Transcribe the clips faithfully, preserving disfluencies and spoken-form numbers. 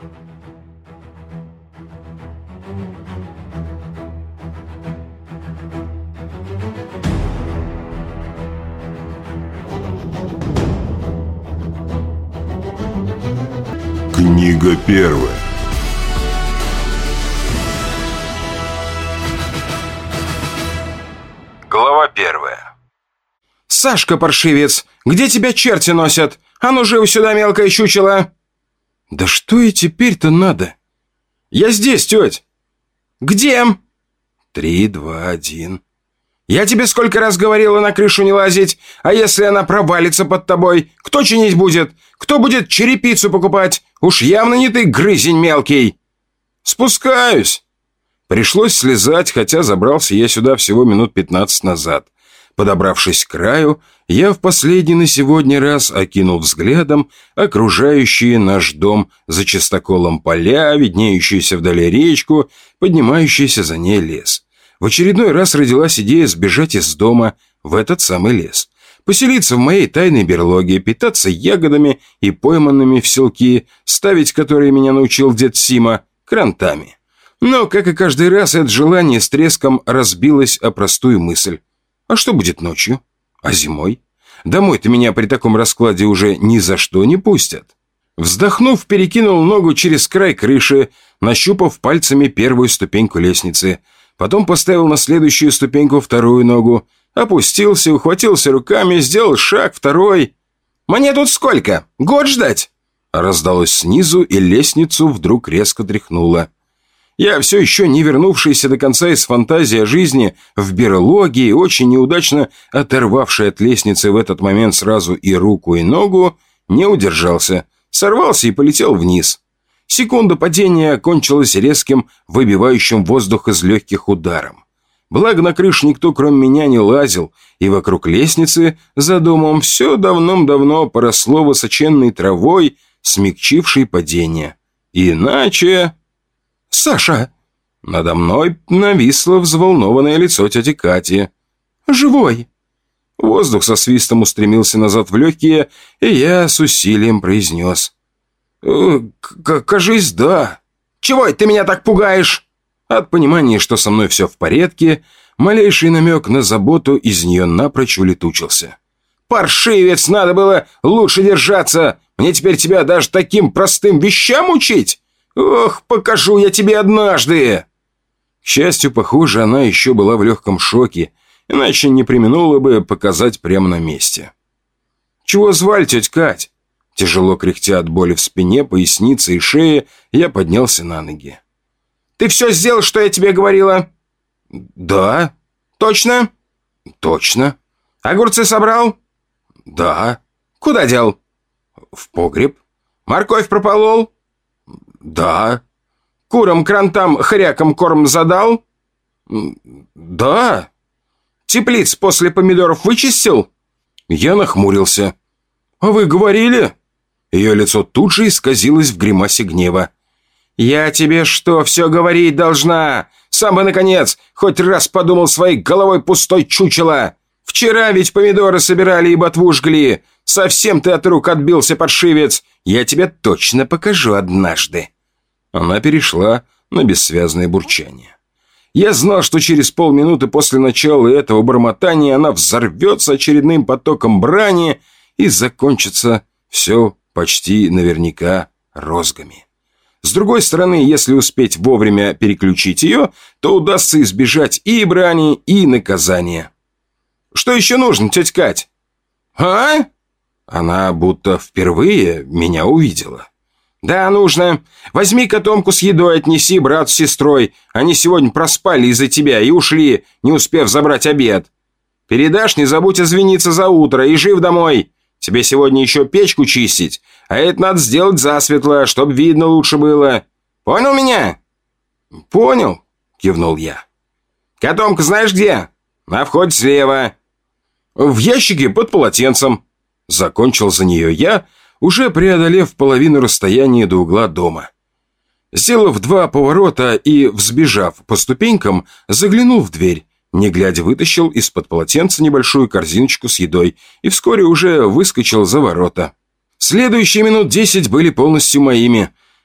Книга первая. Глава первая. «Сашка, паршивец, где тебя черти носят? А ну живо сюда, мелкое чучело!» «Да что и теперь-то надо?» «Я здесь, теть!» «Где?» «Три, два, один...» «Я тебе сколько раз говорила на крышу не лазить, а если она провалится под тобой, кто чинить будет? Кто будет черепицу покупать? Уж явно не ты, грызень мелкий!» «Спускаюсь!» Пришлось слезать, хотя забрался я сюда всего минут пятнадцать назад. Подобравшись к краю, я в последний на сегодня раз окинул взглядом окружающие наш дом за частоколом поля, виднеющуюся вдали речку, поднимающийся за ней лес. В очередной раз родилась идея сбежать из дома в этот самый лес. Поселиться в моей тайной берлоге, питаться ягодами и пойманными в селки, ставить которые меня научил дед Сима, крантами. Но, как и каждый раз, это желание с треском разбилось о простую мысль. А что будет ночью? А зимой? Домой-то меня при таком раскладе уже ни за что не пустят. Вздохнув, перекинул ногу через край крыши, нащупав пальцами первую ступеньку лестницы. Потом поставил на следующую ступеньку вторую ногу. Опустился, ухватился руками, сделал шаг, второй. «Мне тут сколько? Год ждать?» Раздалось снизу, и лестницу вдруг резко тряхнуло. Я, все еще не вернувшийся до конца из фантазии о жизни в берлоге и очень неудачно оторвавший от лестницы в этот момент сразу и руку, и ногу, не удержался, сорвался и полетел вниз. Секунда падения кончилась резким, выбивающим воздух из легких ударом. Благо на крышу никто, кроме меня, не лазил, и вокруг лестницы за домом все давным-давно поросло высоченной травой, смягчившей падение. Иначе... «Саша!» Надо мной нависло взволнованное лицо тети Кати. «Живой!» Воздух со свистом устремился назад в легкие, и я с усилием произнес. «Э, кажись, да». «Чего это ты меня так пугаешь?» От понимания, что со мной все в порядке, малейший намек на заботу из нее напрочь улетучился. «Паршивец, надо было лучше держаться! Мне теперь тебя даже таким простым вещам учить? Ох, покажу я тебе однажды!» К счастью, похоже, она еще была в легком шоке, иначе не преминула бы показать прямо на месте. «Чего звали, тетя Кать?» Тяжело кряхтя от боли в спине, пояснице и шее, я поднялся на ноги. «Ты все сделал, что я тебе говорила?» «Да». «Точно?» «Точно». «Огурцы собрал?» «Да». «Куда дел?» «В погреб». «Морковь прополол?» «Да». «Курам-крантам, хрякам корм задал?» «Да». «Теплиц после помидоров вычистил?» Я нахмурился. «А вы говорили?» Ее лицо тут же исказилось в гримасе гнева. «Я тебе что, все говорить должна? Сам бы, наконец, хоть раз подумал своей головой пустой чучело. Вчера ведь помидоры собирали и ботву жгли. Совсем ты от рук отбился, паршивец. Я тебе точно покажу однажды». Она перешла на бессвязное бурчание. Я знал, что через полминуты после начала этого бормотания она взорвется очередным потоком брани и закончится все почти наверняка розгами. С другой стороны, если успеть вовремя переключить ее, то удастся избежать и брани, и наказания. «Что еще нужно, тетя Кать?» «А?» Она будто впервые меня увидела. «Да, нужно. Возьми котомку с едой, отнеси брату с сестрой. Они сегодня проспали из-за тебя и ушли, не успев забрать обед. Передашь, не забудь извиниться за утро и жив домой. Тебе сегодня еще печку чистить, а это надо сделать засветло, чтобы видно лучше было. Понял меня?» «Понял», — кивнул я. «Котомка знаешь где? На входе слева». «В ящике под полотенцем», — закончил за нее я, уже преодолев половину расстояния до угла дома. Сделав два поворота и, взбежав по ступенькам, заглянул в дверь, не глядя вытащил из-под полотенца небольшую корзиночку с едой и вскоре уже выскочил за ворота. Следующие минут десять были полностью моими.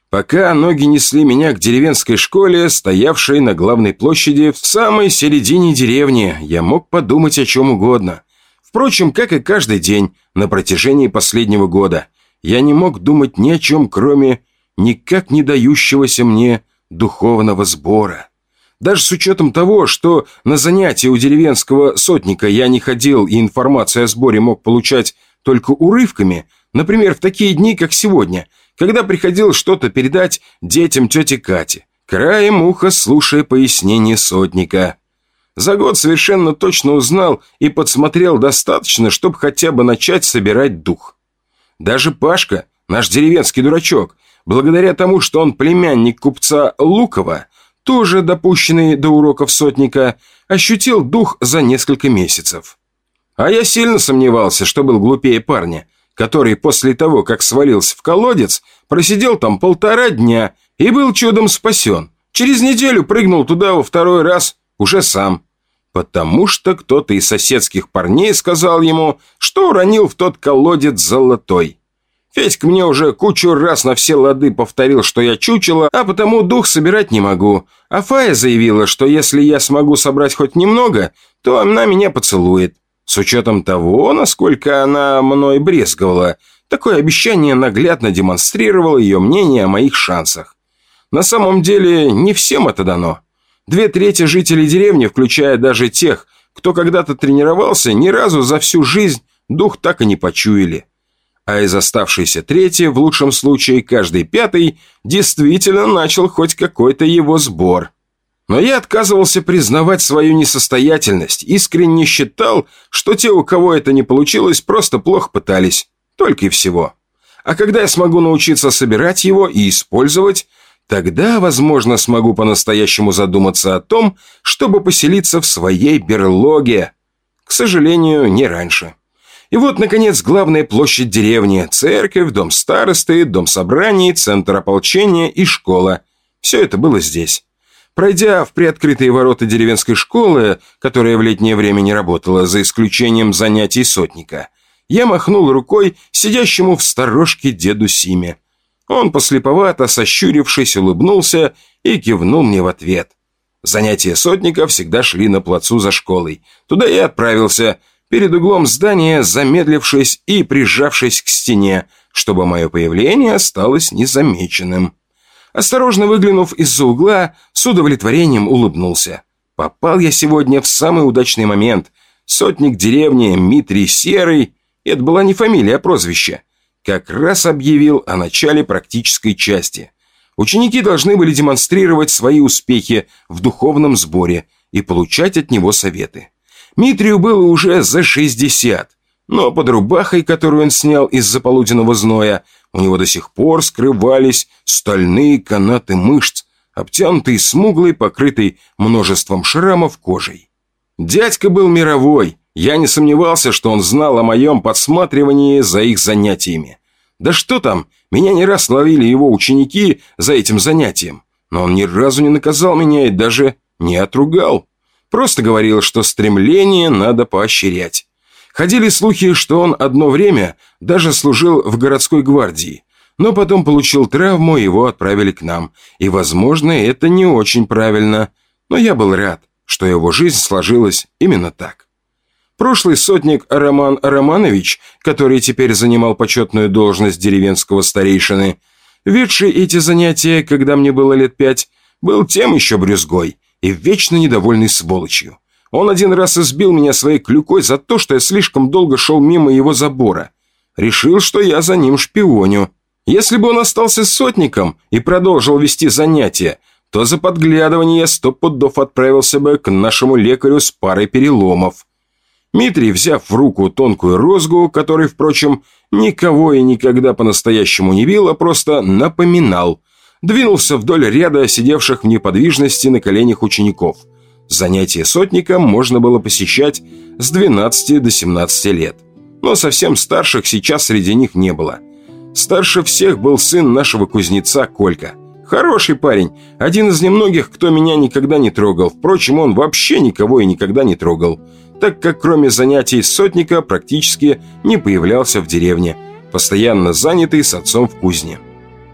Пока ноги несли меня к деревенской школе, стоявшей на главной площади в самой середине деревни, я мог подумать о чем угодно. Впрочем, как и каждый день на протяжении последнего года, я не мог думать ни о чем, кроме никак не дающегося мне духовного сбора. Даже с учетом того, что на занятия у деревенского сотника я не ходил и информацию о сборе мог получать только урывками, например, в такие дни, как сегодня, когда приходил что-то передать детям тети Кати, краем уха слушая пояснения сотника. За год совершенно точно узнал и подсмотрел достаточно, чтобы хотя бы начать собирать дух. Даже Пашка, наш деревенский дурачок, благодаря тому, что он племянник купца Лукова, тоже допущенный до уроков сотника, ощутил дух за несколько месяцев. А я сильно сомневался, что был глупее парня, который после того, как свалился в колодец, просидел там полтора дня и был чудом спасен. Через неделю прыгнул туда во второй раз уже сам. Потому что кто-то из соседских парней сказал ему, что уронил в тот колодец золотой. Федька мне уже кучу раз на все лады повторил, что я чучело, а потому дух собирать не могу. А Фая заявила, что если я смогу собрать хоть немного, то она меня поцелует. С учетом того, насколько она мной брезговала, такое обещание наглядно демонстрировало ее мнение о моих шансах. На самом деле, не всем это дано. Две трети жителей деревни, включая даже тех, кто когда-то тренировался, ни разу за всю жизнь дух так и не почуяли. А из оставшейся трети, в лучшем случае каждый пятый, действительно начал хоть какой-то его сбор. Но я отказывался признавать свою несостоятельность, искренне считал, что те, у кого это не получилось, просто плохо пытались, только и всего. А когда я смогу научиться собирать его и использовать, тогда, возможно, смогу по-настоящему задуматься о том, чтобы поселиться в своей берлоге. К сожалению, не раньше. И вот, наконец, главная площадь деревни, церковь, дом старосты, дом собраний, центр ополчения и школа. Все это было здесь. Пройдя в приоткрытые ворота деревенской школы, которая в летнее время не работала, за исключением занятий сотника, я махнул рукой сидящему в сторожке деду Симе. Он, послеповато, сощурившись, улыбнулся и кивнул мне в ответ. Занятия сотника всегда шли на плацу за школой. Туда я отправился, перед углом здания замедлившись и прижавшись к стене, чтобы мое появление осталось незамеченным. Осторожно выглянув из-за угла, с удовлетворением улыбнулся. Попал я сегодня в самый удачный момент. Сотник деревни Митрий Серый, это была не фамилия, а прозвище, как раз объявил о начале практической части. Ученики должны были демонстрировать свои успехи в духовном сборе и получать от него советы. Митрию было уже за шестьдесят, но под рубахой, которую он снял из-за полуденного зноя, у него до сих пор скрывались стальные канаты мышц, обтянутые смуглой, покрытой множеством шрамов кожей. Дядька был мировой, я не сомневался, что он знал о моем подсматривании за их занятиями. Да что там, меня не раз ловили его ученики за этим занятием, но он ни разу не наказал меня и даже не отругал. Просто говорил, что стремление надо поощрять. Ходили слухи, что он одно время даже служил в городской гвардии, но потом получил травму, и его отправили к нам. И, возможно, это не очень правильно, но я был рад, что его жизнь сложилась именно так. Прошлый сотник Роман Романович, который теперь занимал почетную должность деревенского старейшины, ведший эти занятия, когда мне было лет пять, был тем еще брюзгой и вечно недовольный сволочью. Он один раз избил меня своей клюкой за то, что я слишком долго шел мимо его забора. Решил, что я за ним шпионю. Если бы он остался сотником и продолжил вести занятия, то за подглядывание я сто пудов отправился бы к нашему лекарю с парой переломов. Митрий, взяв в руку тонкую розгу, который, впрочем, никого и никогда по-настоящему не бил, а просто напоминал, двинулся вдоль ряда сидевших в неподвижности на коленях учеников. Занятия сотника можно было посещать с двенадцати до семнадцати лет, но совсем старших сейчас среди них не было. Старше всех был сын нашего кузнеца Колька. Хороший парень, один из немногих, кто меня никогда не трогал. Впрочем, он вообще никого и никогда не трогал, так как кроме занятий сотника практически не появлялся в деревне, постоянно занятый с отцом в кузне.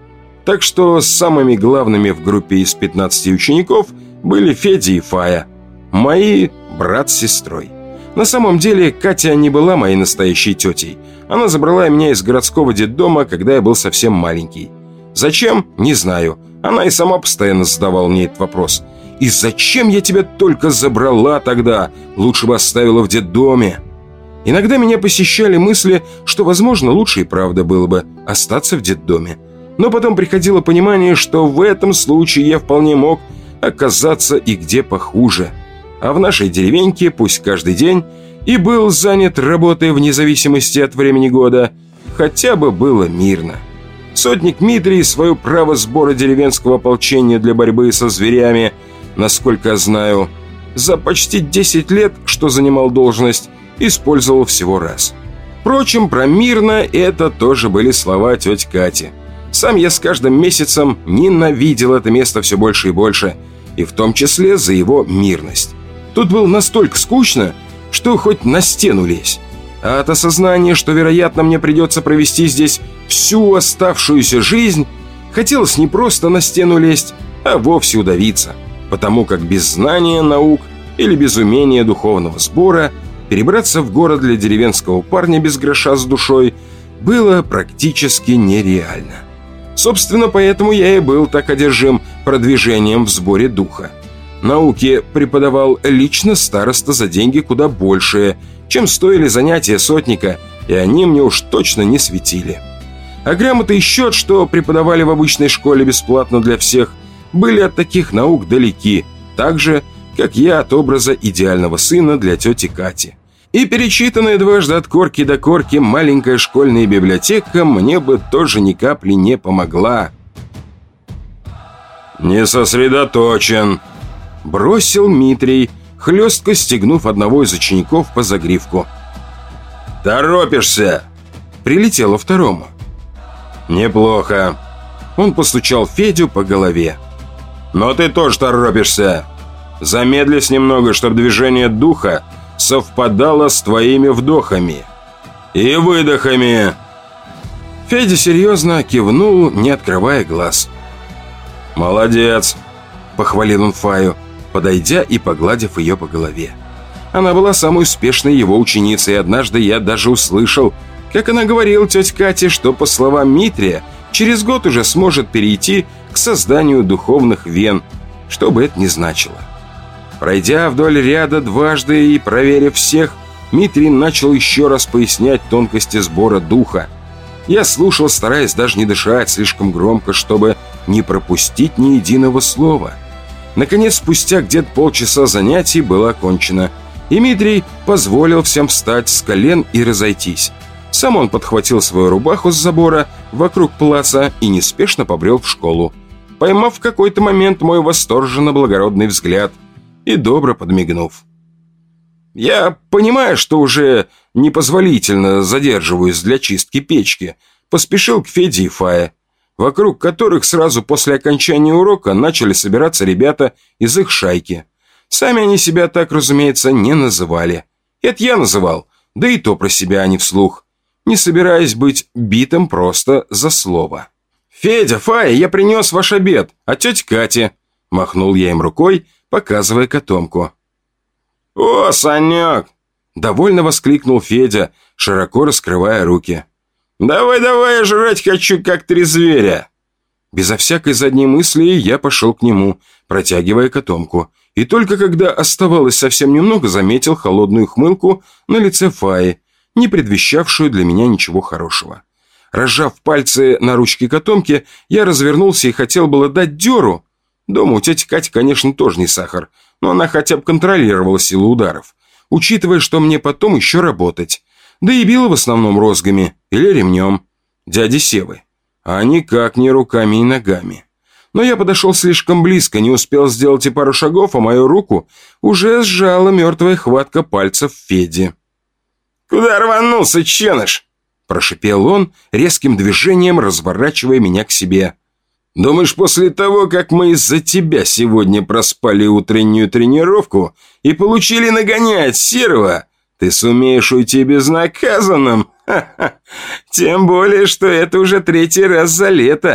Так что самыми главными в группе из пятнадцати учеников были Федя и Фая. Мои брат с сестрой. На самом деле, Катя не была моей настоящей тетей. Она забрала меня из городского детдома, когда я был совсем маленький. Зачем? Не знаю. Она и сама постоянно задавала мне этот вопрос. «И зачем я тебя только забрала тогда? Лучше бы оставила в детдоме». Иногда меня посещали мысли, что, возможно, лучше и правда было бы остаться в детдоме. Но потом приходило понимание, что в этом случае я вполне мог оказаться и где похуже. А в нашей деревеньке, пусть каждый день, и был занят работой вне зависимости от времени года, хотя бы было мирно. Сотник Митрий свое право сбора деревенского ополчения для борьбы со зверями, насколько я знаю, за почти десять лет, что занимал должность, использовал всего раз. Впрочем, про мирно это тоже были слова тети Кати. Сам я с каждым месяцем ненавидел это место все больше и больше, и в том числе за его мирность. Тут было настолько скучно, что хоть на стену лезь. А от осознания, что, вероятно, мне придется провести здесь всю оставшуюся жизнь, хотелось не просто на стену лезть, а вовсе удавиться, потому как без знания наук или без умения духовного сбора перебраться в город для деревенского парня без гроша с душой было практически нереально. Собственно, поэтому я и был так одержим продвижением в сборе духа. Науки преподавал лично староста за деньги куда большие, чем стоили занятия сотника, и они мне уж точно не светили. А грамоты и счет, что преподавали в обычной школе бесплатно для всех, были от таких наук далеки, так же, как я от образа идеального сына для тети Кати. И перечитанная дважды от корки до корки маленькая школьная библиотека мне бы тоже ни капли не помогла. «Не сосредоточен», — бросил Митрий, хлестко стегнув одного из учеников по загривку. «Торопишься!» — прилетело второму. «Неплохо». Он постучал Федю по голове. «Но ты тоже торопишься. Замедлись немного, чтобы движение духа совпадало с твоими вдохами и выдохами». Федя серьезно кивнул, не открывая глаз. «Молодец», — похвалил он Фаю, подойдя и погладив ее по голове. Она была самой успешной его ученицей, и однажды я даже услышал, как она говорила тете Кате, что, по словам Митрия, через год уже сможет перейти к созданию духовных вен, что бы это ни значило. Пройдя вдоль ряда дважды и проверив всех, Митрий начал еще раз пояснять тонкости сбора духа. Я слушал, стараясь даже не дышать слишком громко, чтобы не пропустить ни единого слова. Наконец, спустя где-то полчаса занятий было окончено, и Митрий позволил всем встать с колен и разойтись. Сам он подхватил свою рубаху с забора вокруг плаца и неспешно побрел в школу, поймав в какой-то момент мой восторженно-благородный взгляд и добро подмигнув. Я понимаю, что уже непозволительно задерживаюсь для чистки печки, поспешил к Феде и Фае, вокруг которых сразу после окончания урока начали собираться ребята из их шайки. Сами они себя так, разумеется, не называли. Это я называл, да и то про себя, а не вслух, не собираясь быть битым просто за слово. «Федя, Фая, я принес ваш обед, от тети Кати», — махнул я им рукой, показывая котомку. «О, Санек!» — довольно воскликнул Федя, широко раскрывая руки. «Давай-давай, я жрать хочу, как три зверя!» Безо всякой задней мысли я пошел к нему, протягивая котомку, и только когда оставалось совсем немного, заметил холодную хмылку на лице Фаи, не предвещавшую для меня ничего хорошего. Разжав пальцы на ручке котомки, я развернулся и хотел было дать дёру. Дома у тети Кати, конечно, тоже не сахар, но она хотя бы контролировала силу ударов, учитывая, что мне потом еще работать. Да и била в основном розгами или ремнем дяди Севы, а никак не руками и ногами. Но я подошел слишком близко, не успел сделать и пару шагов, а мою руку уже сжала мертвая хватка пальцев Феди. «Куда рванулся, ченыш?» – прошипел он, резким движением разворачивая меня к себе. «Думаешь, после того, как мы из-за тебя сегодня проспали утреннюю тренировку и получили нагоняя от Серого, ты сумеешь уйти безнаказанным? Ха-ха! Тем более, что это уже третий раз за лето.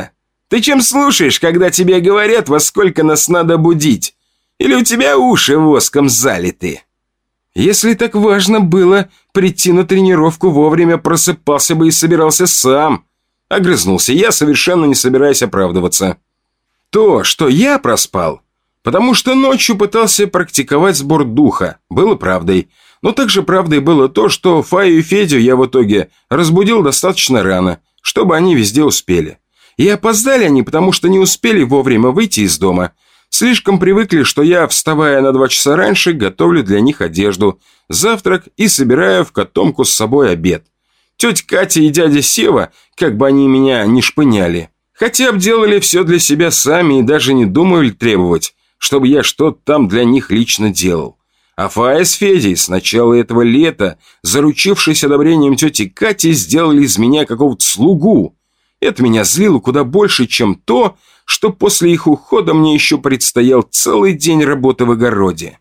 Ты чем слушаешь, когда тебе говорят, во сколько нас надо будить? Или у тебя уши воском залиты? Если так важно было прийти на тренировку вовремя, просыпался бы и собирался сам. Огрызнулся я, совершенно не собираясь оправдываться. То, что я проспал, потому что ночью пытался практиковать сбор духа, было правдой. Но также правдой было то, что Фаю и Федю я в итоге разбудил достаточно рано, чтобы они везде успели. И опоздали они, потому что не успели вовремя выйти из дома. Слишком привыкли, что я, вставая на два часа раньше, готовлю для них одежду, завтрак и собираю в котомку с собой обед. Тетя Катя и дядя Сева, как бы они меня не шпыняли, хотя обделали все для себя сами и даже не думали требовать, чтобы я что-то там для них лично делал. А Фая с Федей с начала этого лета, заручившись одобрением тети Кати, сделали из меня какого-то слугу. Это меня злило куда больше, чем то, что после их ухода мне еще предстоял целый день работы в огороде.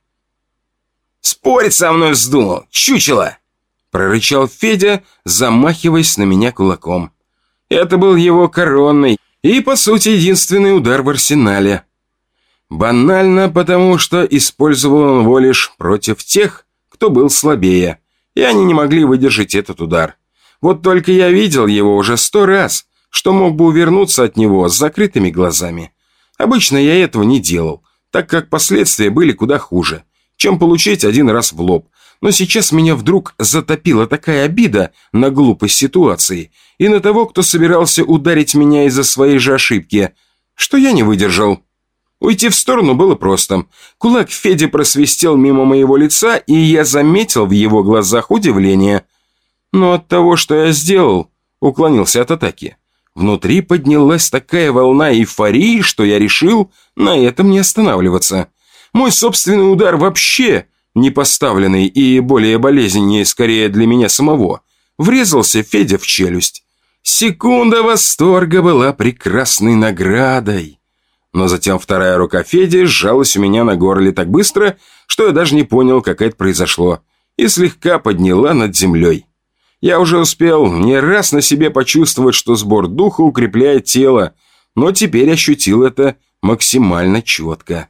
«Спорить со мной вздумал, чучело!» – прорычал Федя, замахиваясь на меня кулаком. Это был его коронный и, по сути, единственный удар в арсенале. Банально, потому что использовал он его лишь против тех, кто был слабее, и они не могли выдержать этот удар. Вот только я видел его уже сто раз, что мог бы увернуться от него с закрытыми глазами. Обычно я этого не делал, так как последствия были куда хуже, чем получить один раз в лоб. Но сейчас меня вдруг затопила такая обида на глупость ситуации и на того, кто собирался ударить меня из-за своей же ошибки, что я не выдержал. Уйти в сторону было просто. Кулак Феди просвистел мимо моего лица, и я заметил в его глазах удивление. Но от того, что я сделал, уклонился от атаки. Внутри поднялась такая волна эйфории, что я решил на этом не останавливаться. Мой собственный удар вообще не поставленный и более болезненнее скорее для меня самого, врезался Федя в челюсть. Секунда восторга была прекрасной наградой. Но затем вторая рука Феди сжалась у меня на горле так быстро, что я даже не понял, как это произошло, и слегка подняла над землей. Я уже успел не раз на себе почувствовать, что сбор духа укрепляет тело, но теперь ощутил это максимально четко.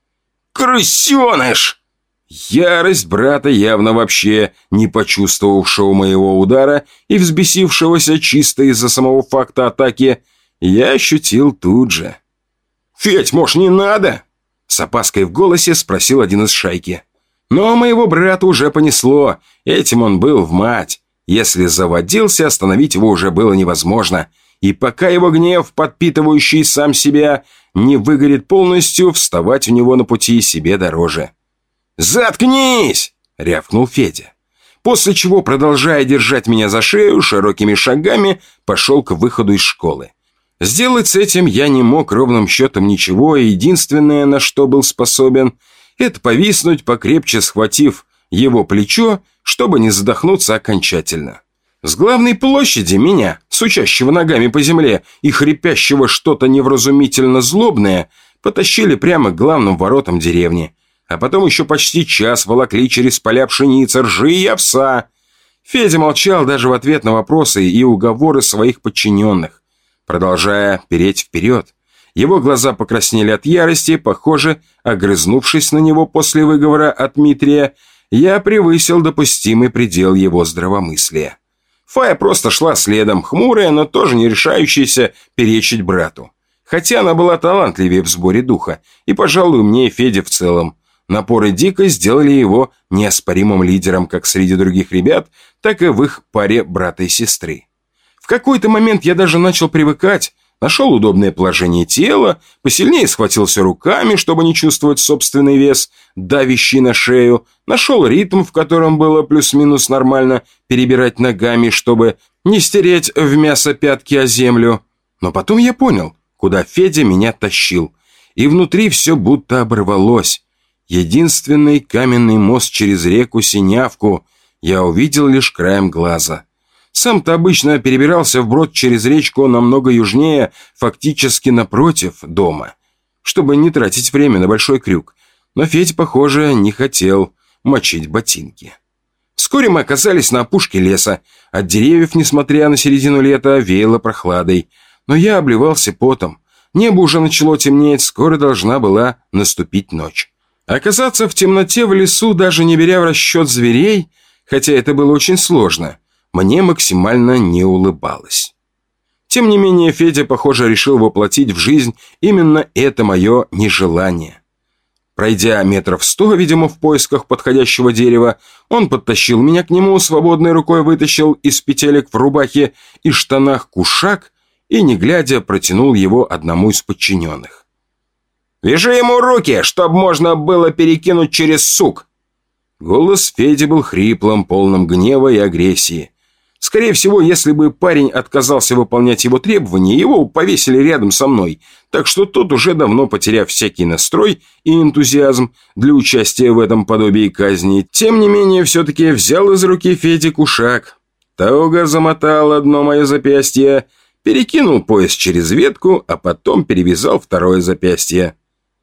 «Крысеныш!» Ярость брата, явно вообще не почувствовавшего моего удара и взбесившегося чисто из-за самого факта атаки, я ощутил тут же. «Федь, может, не надо?» С опаской в голосе спросил один из шайки. Но моего брата уже понесло, этим он был в мать. Если заводился, остановить его уже было невозможно. И пока его гнев, подпитывающий сам себя, не выгорит полностью, вставать у него на пути себе дороже. «Заткнись!» — рявкнул Федя. После чего, продолжая держать меня за шею, широкими шагами пошел к выходу из школы. Сделать с этим я не мог ровным счетом ничего, и единственное, на что был способен, это повиснуть, покрепче схватив его плечо, чтобы не задохнуться окончательно. С главной площади меня, сучащего ногами по земле и хрипящего что-то невразумительно злобное, потащили прямо к главным воротам деревни. А потом еще почти час волокли через поля пшеницы, ржи и овса. Федя молчал даже в ответ на вопросы и уговоры своих подчиненных, продолжая переть вперед. Его глаза покраснели от ярости, похоже, огрызнувшись на него после выговора от Дмитрия, я превысил допустимый предел его здравомыслия. Фая просто шла следом, хмурая, но тоже не решающаяся перечить брату. Хотя она была талантливее в сборе духа, и, пожалуй, умнее Феди в целом. Напоры Дика сделали его неоспоримым лидером как среди других ребят, так и в их паре брата и сестры. В какой-то момент я даже начал привыкать, нашел удобное положение тела, посильнее схватился руками, чтобы не чувствовать собственный вес, давящий на шею, нашел ритм, в котором было плюс-минус нормально перебирать ногами, чтобы не стереть в мясо пятки о землю. Но потом я понял, куда Федя меня тащил, и внутри все будто оборвалось. Единственный каменный мост через реку Синявку я увидел лишь краем глаза. Сам-то обычно перебирался вброд через речку намного южнее, фактически напротив дома, чтобы не тратить время на большой крюк. Но Федь, похоже, не хотел мочить ботинки. Вскоре мы оказались на опушке леса. От деревьев, несмотря на середину лета, веяло прохладой. Но я обливался потом. Небо уже начало темнеть, скоро должна была наступить ночь. Оказаться в темноте в лесу, даже не беря в расчет зверей, хотя это было очень сложно, мне максимально не улыбалось. Тем не менее, Федя, похоже, решил воплотить в жизнь именно это мое нежелание. Пройдя метров сто, видимо, в поисках подходящего дерева, он подтащил меня к нему, свободной рукой вытащил из петелек в рубахе и штанах кушак и, не глядя, протянул его одному из подчиненных. «Вяжи ему руки, чтобы можно было перекинуть через сук!» Голос Феди был хриплым, полным гнева и агрессии. Скорее всего, если бы парень отказался выполнять его требования, его повесили рядом со мной, так что тот, уже давно потеряв всякий настрой и энтузиазм для участия в этом подобии казни, тем не менее, все-таки взял из руки Феди кушак. Туго замотал одно мое запястье, перекинул пояс через ветку, а потом перевязал второе запястье.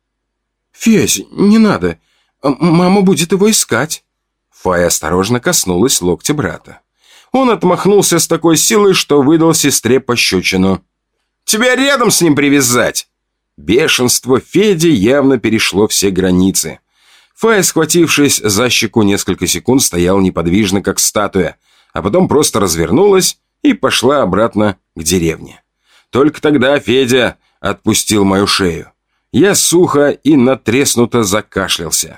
«Федь, не надо. Мама будет его искать». Фая осторожно коснулась локтя брата. Он отмахнулся с такой силой, что выдал сестре пощечину. «Тебя рядом с ним привязать!» Бешенство Феди явно перешло все границы. Фая, схватившись за щеку, несколько секунд стоял неподвижно, как статуя, а потом просто развернулась и пошла обратно к деревне. Только тогда Федя отпустил мою шею. Я сухо и натреснуто закашлялся.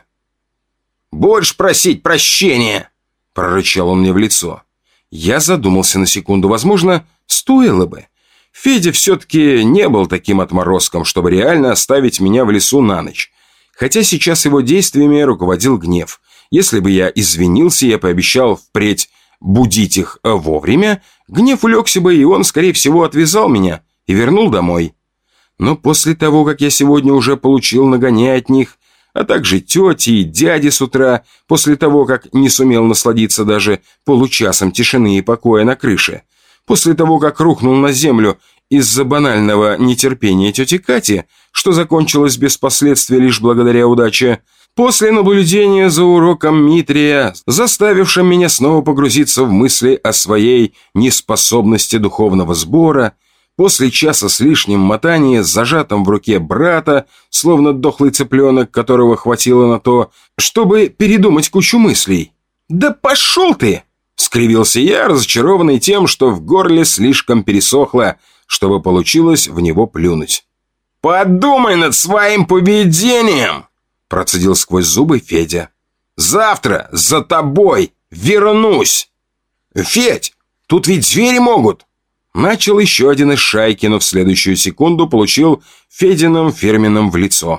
«Будешь просить прощения!» – прорычал он мне в лицо. Я задумался на секунду. Возможно, стоило бы. Федя все-таки не был таким отморозком, чтобы реально оставить меня в лесу на ночь. Хотя сейчас его действиями руководил гнев. Если бы я извинился и пообещал впредь будить их вовремя, гнев улегся бы, и он, скорее всего, отвязал меня и вернул домой. Но после того, как я сегодня уже получил нагоняй от них, а также тети и дяди с утра, после того, как не сумел насладиться даже получасом тишины и покоя на крыше, после того, как рухнул на землю из-за банального нетерпения тети Кати, что закончилось без последствий лишь благодаря удаче, после наблюдения за уроком Митрия, заставившим меня снова погрузиться в мысли о своей неспособности духовного сбора, после часа с лишним мотания с зажатым в руке брата, словно дохлый цыпленок, которого хватило на то, чтобы передумать кучу мыслей. «Да пошел ты!» — скривился я, разочарованный тем, что в горле слишком пересохло, чтобы получилось в него плюнуть. «Подумай над своим поведением!» — процедил сквозь зубы Федя. «Завтра за тобой вернусь!» «Федь, тут ведь звери могут!» Начал еще один из шайки, но в следующую секунду получил Фединым фирменным в лицо.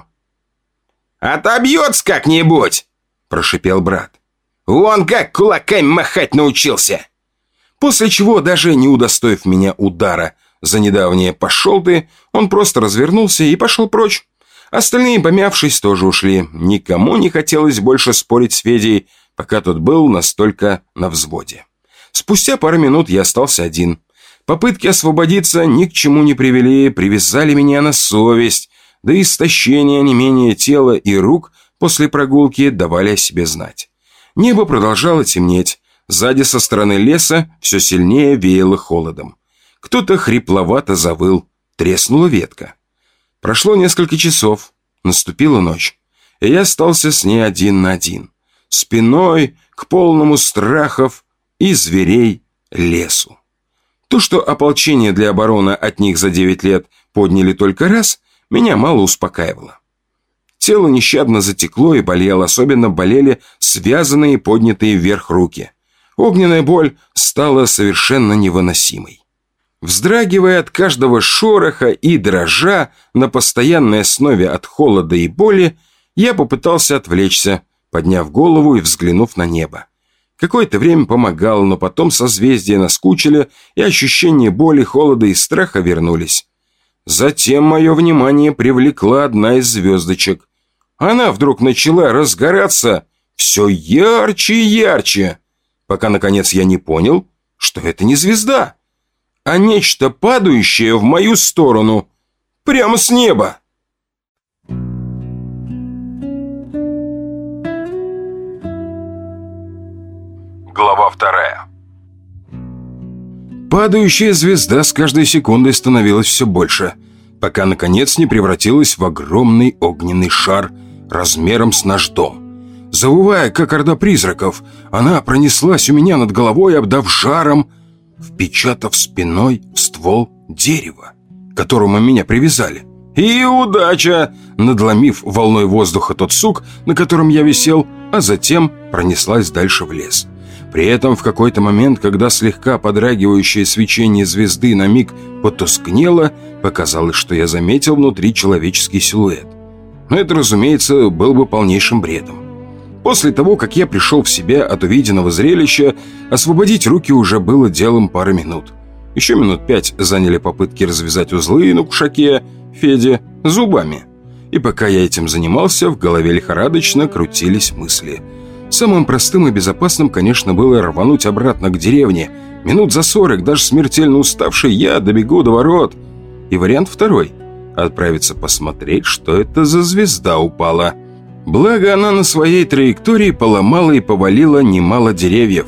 «Отобьется как-нибудь!» – прошипел брат. «Вон как кулаками махать научился!» После чего, даже не удостоив меня удара за недавнее «пошел ты», он просто развернулся и пошел прочь. Остальные, помявшись, тоже ушли. Никому не хотелось больше спорить с Федей, пока тот был настолько на взводе. Спустя пару минут я остался один. Попытки освободиться ни к чему не привели, привязали меня на совесть, да и истощение онемения тела и рук после прогулки давали о себе знать. Небо продолжало темнеть, сзади со стороны леса все сильнее веяло холодом. Кто-то хрипловато завыл, треснула ветка. Прошло несколько часов, наступила ночь, и я остался с ней один на один, спиной к полному страхов и зверей лесу. То, что ополчение для обороны от них за девять лет подняли только раз, меня мало успокаивало. Тело нещадно затекло и болело, особенно болели связанные и поднятые вверх руки. Огненная боль стала совершенно невыносимой. Вздрагивая от каждого шороха и дрожа на постоянной основе от холода и боли, я попытался отвлечься, подняв голову и взглянув на небо. Какое-то время помогал, но потом созвездия наскучили, и ощущение боли, холода и страха вернулись. Затем мое внимание привлекла одна из звездочек. Она вдруг начала разгораться все ярче и ярче, пока, наконец, я не понял, что это не звезда, а нечто падающее в мою сторону, прямо с неба. Глава вторая. Падающая звезда с каждой секундой становилась все больше. пока, наконец, не превратилась в огромный огненный шар размером с наш дом. Завывая, как орда призраков, она пронеслась у меня над головой, обдав жаром, впечатав спиной в ствол дерева, к которому меня привязали. И удача! Надломив волной воздуха тот сук, на котором я висел, а затем пронеслась дальше в лес. При этом в какой-то момент, когда слегка подрагивающее свечение звезды на миг потускнело, показалось, что я заметил внутри человеческий силуэт. Но это, разумеется, был бы полнейшим бредом. После того, как я пришел в себя от увиденного зрелища, освободить руки уже было делом пары минут. Еще минут пять заняли попытки развязать узлы на кушаке Феде зубами. И пока я этим занимался, в голове лихорадочно крутились мысли. Самым простым и безопасным, конечно, было рвануть обратно к деревне. Минут за сорок, даже смертельно уставший, я добегу до ворот. И вариант второй – отправиться посмотреть, что это за звезда упала. Благо, она на своей траектории поломала и повалила немало деревьев.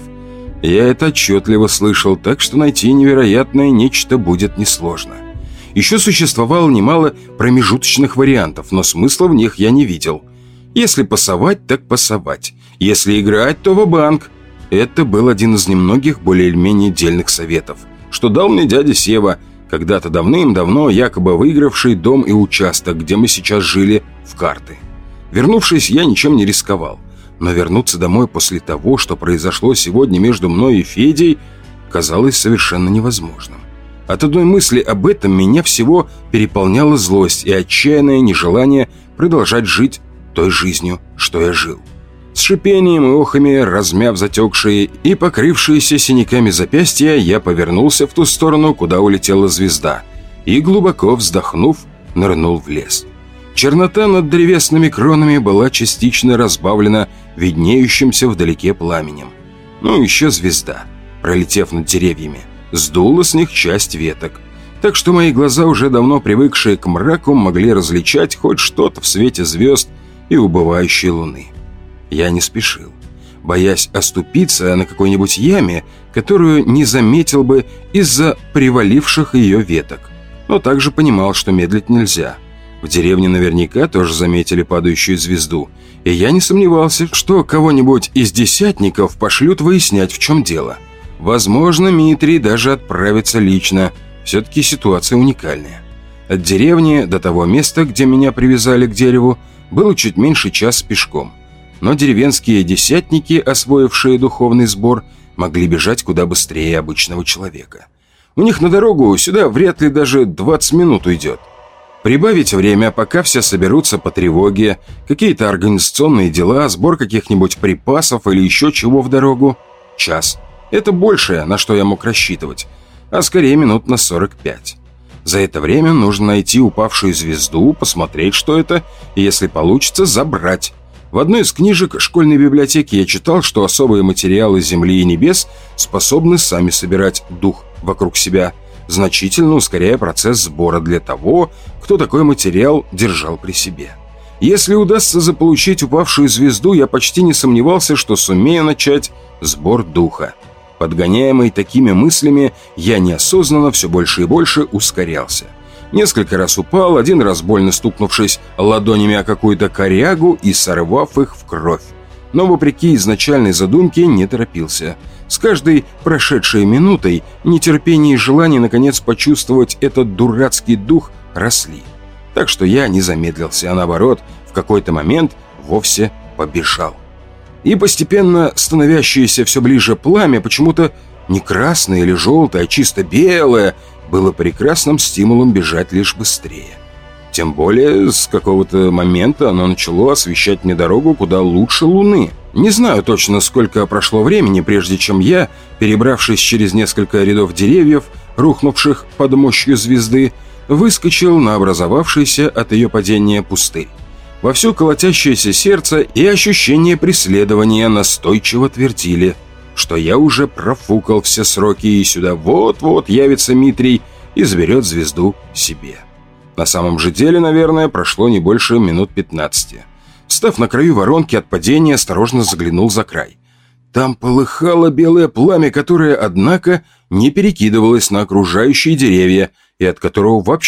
Я это отчетливо слышал, так что найти невероятное нечто будет несложно. Еще существовало немало промежуточных вариантов, но смысла в них я не видел. Если пасовать, так пасовать. Если играть, то ва-банк. Это был один из немногих более-менее дельных советов, что дал мне дядя Сева, когда-то давным-давно якобы выигравший дом и участок, где мы сейчас жили, в карты. Вернувшись, я ничем не рисковал. Но вернуться домой после того, что произошло сегодня между мной и Федей, казалось совершенно невозможным. От одной мысли об этом меня всего переполняла злость и отчаянное нежелание продолжать жить той жизнью, что я жил. С шипением и охами, размяв затекшие и покрывшиеся синяками запястья, я повернулся в ту сторону, куда улетела звезда, и, глубоко вздохнув, нырнул в лес. Чернота над древесными кронами была частично разбавлена виднеющимся вдалеке пламенем. Ну, еще звезда, пролетев над деревьями, сдула с них часть веток, так что мои глаза, уже давно привыкшие к мраку, могли различать хоть что-то в свете звезд и убывающей луны. Я не спешил, боясь оступиться на какой-нибудь яме, которую не заметил бы из-за приваливших ее веток, но также понимал, что медлить нельзя. В деревне наверняка тоже заметили падающую звезду, и я не сомневался, что кого-нибудь из десятников пошлют выяснять, в чем дело. Возможно, Митрий даже отправится лично, все-таки ситуация уникальная. От деревни до того места, где меня привязали к дереву, было чуть меньше часа пешком. Но деревенские десятники, освоившие духовный сбор, могли бежать куда быстрее обычного человека. У них на дорогу сюда вряд ли даже двадцать минут уйдет. Прибавить время, пока все соберутся по тревоге, какие-то организационные дела, сбор каких-нибудь припасов или еще чего в дорогу – час. Это большее, на что я мог рассчитывать, а скорее минут на сорок пять. За это время нужно найти упавшую звезду, посмотреть, что это, и, если получится, забрать. В одной из книжек школьной библиотеки я читал, что особые материалы Земли и Небес способны сами собирать дух вокруг себя, значительно ускоряя процесс сбора для того, кто такой материал держал при себе. Если удастся заполучить упавшую звезду, я почти не сомневался, что сумею начать сбор духа. Подгоняемый такими мыслями, я неосознанно все больше и больше ускорялся. Несколько раз упал, один раз больно стукнувшись ладонями о какую-то корягу и сорвав их в кровь. Но, вопреки изначальной задумке, не торопился. С каждой прошедшей минутой нетерпение и желание наконец почувствовать этот дурацкий дух росли. Так что я не замедлился, а наоборот, в какой-то момент вовсе побежал. И постепенно становящееся все ближе пламя, почему-то не красное или желтое, а чисто белое, было прекрасным стимулом бежать лишь быстрее. Тем более, с какого-то момента оно начало освещать мне дорогу куда лучше луны. Не знаю точно, сколько прошло времени, прежде чем я, перебравшись через несколько рядов деревьев, рухнувших под мощью звезды, выскочил на образовавшийся от ее падения пустырь. Вовсю колотящееся сердце и ощущение преследования настойчиво твердили, что я уже профукал все сроки, и сюда вот-вот явится Митрий и заберет звезду себе. На самом же деле, наверное, прошло не больше минут пятнадцати. Встав на краю воронки от падения, осторожно заглянул за край. Там полыхало белое пламя, которое, однако, не перекидывалось на окружающие деревья и от которого вообще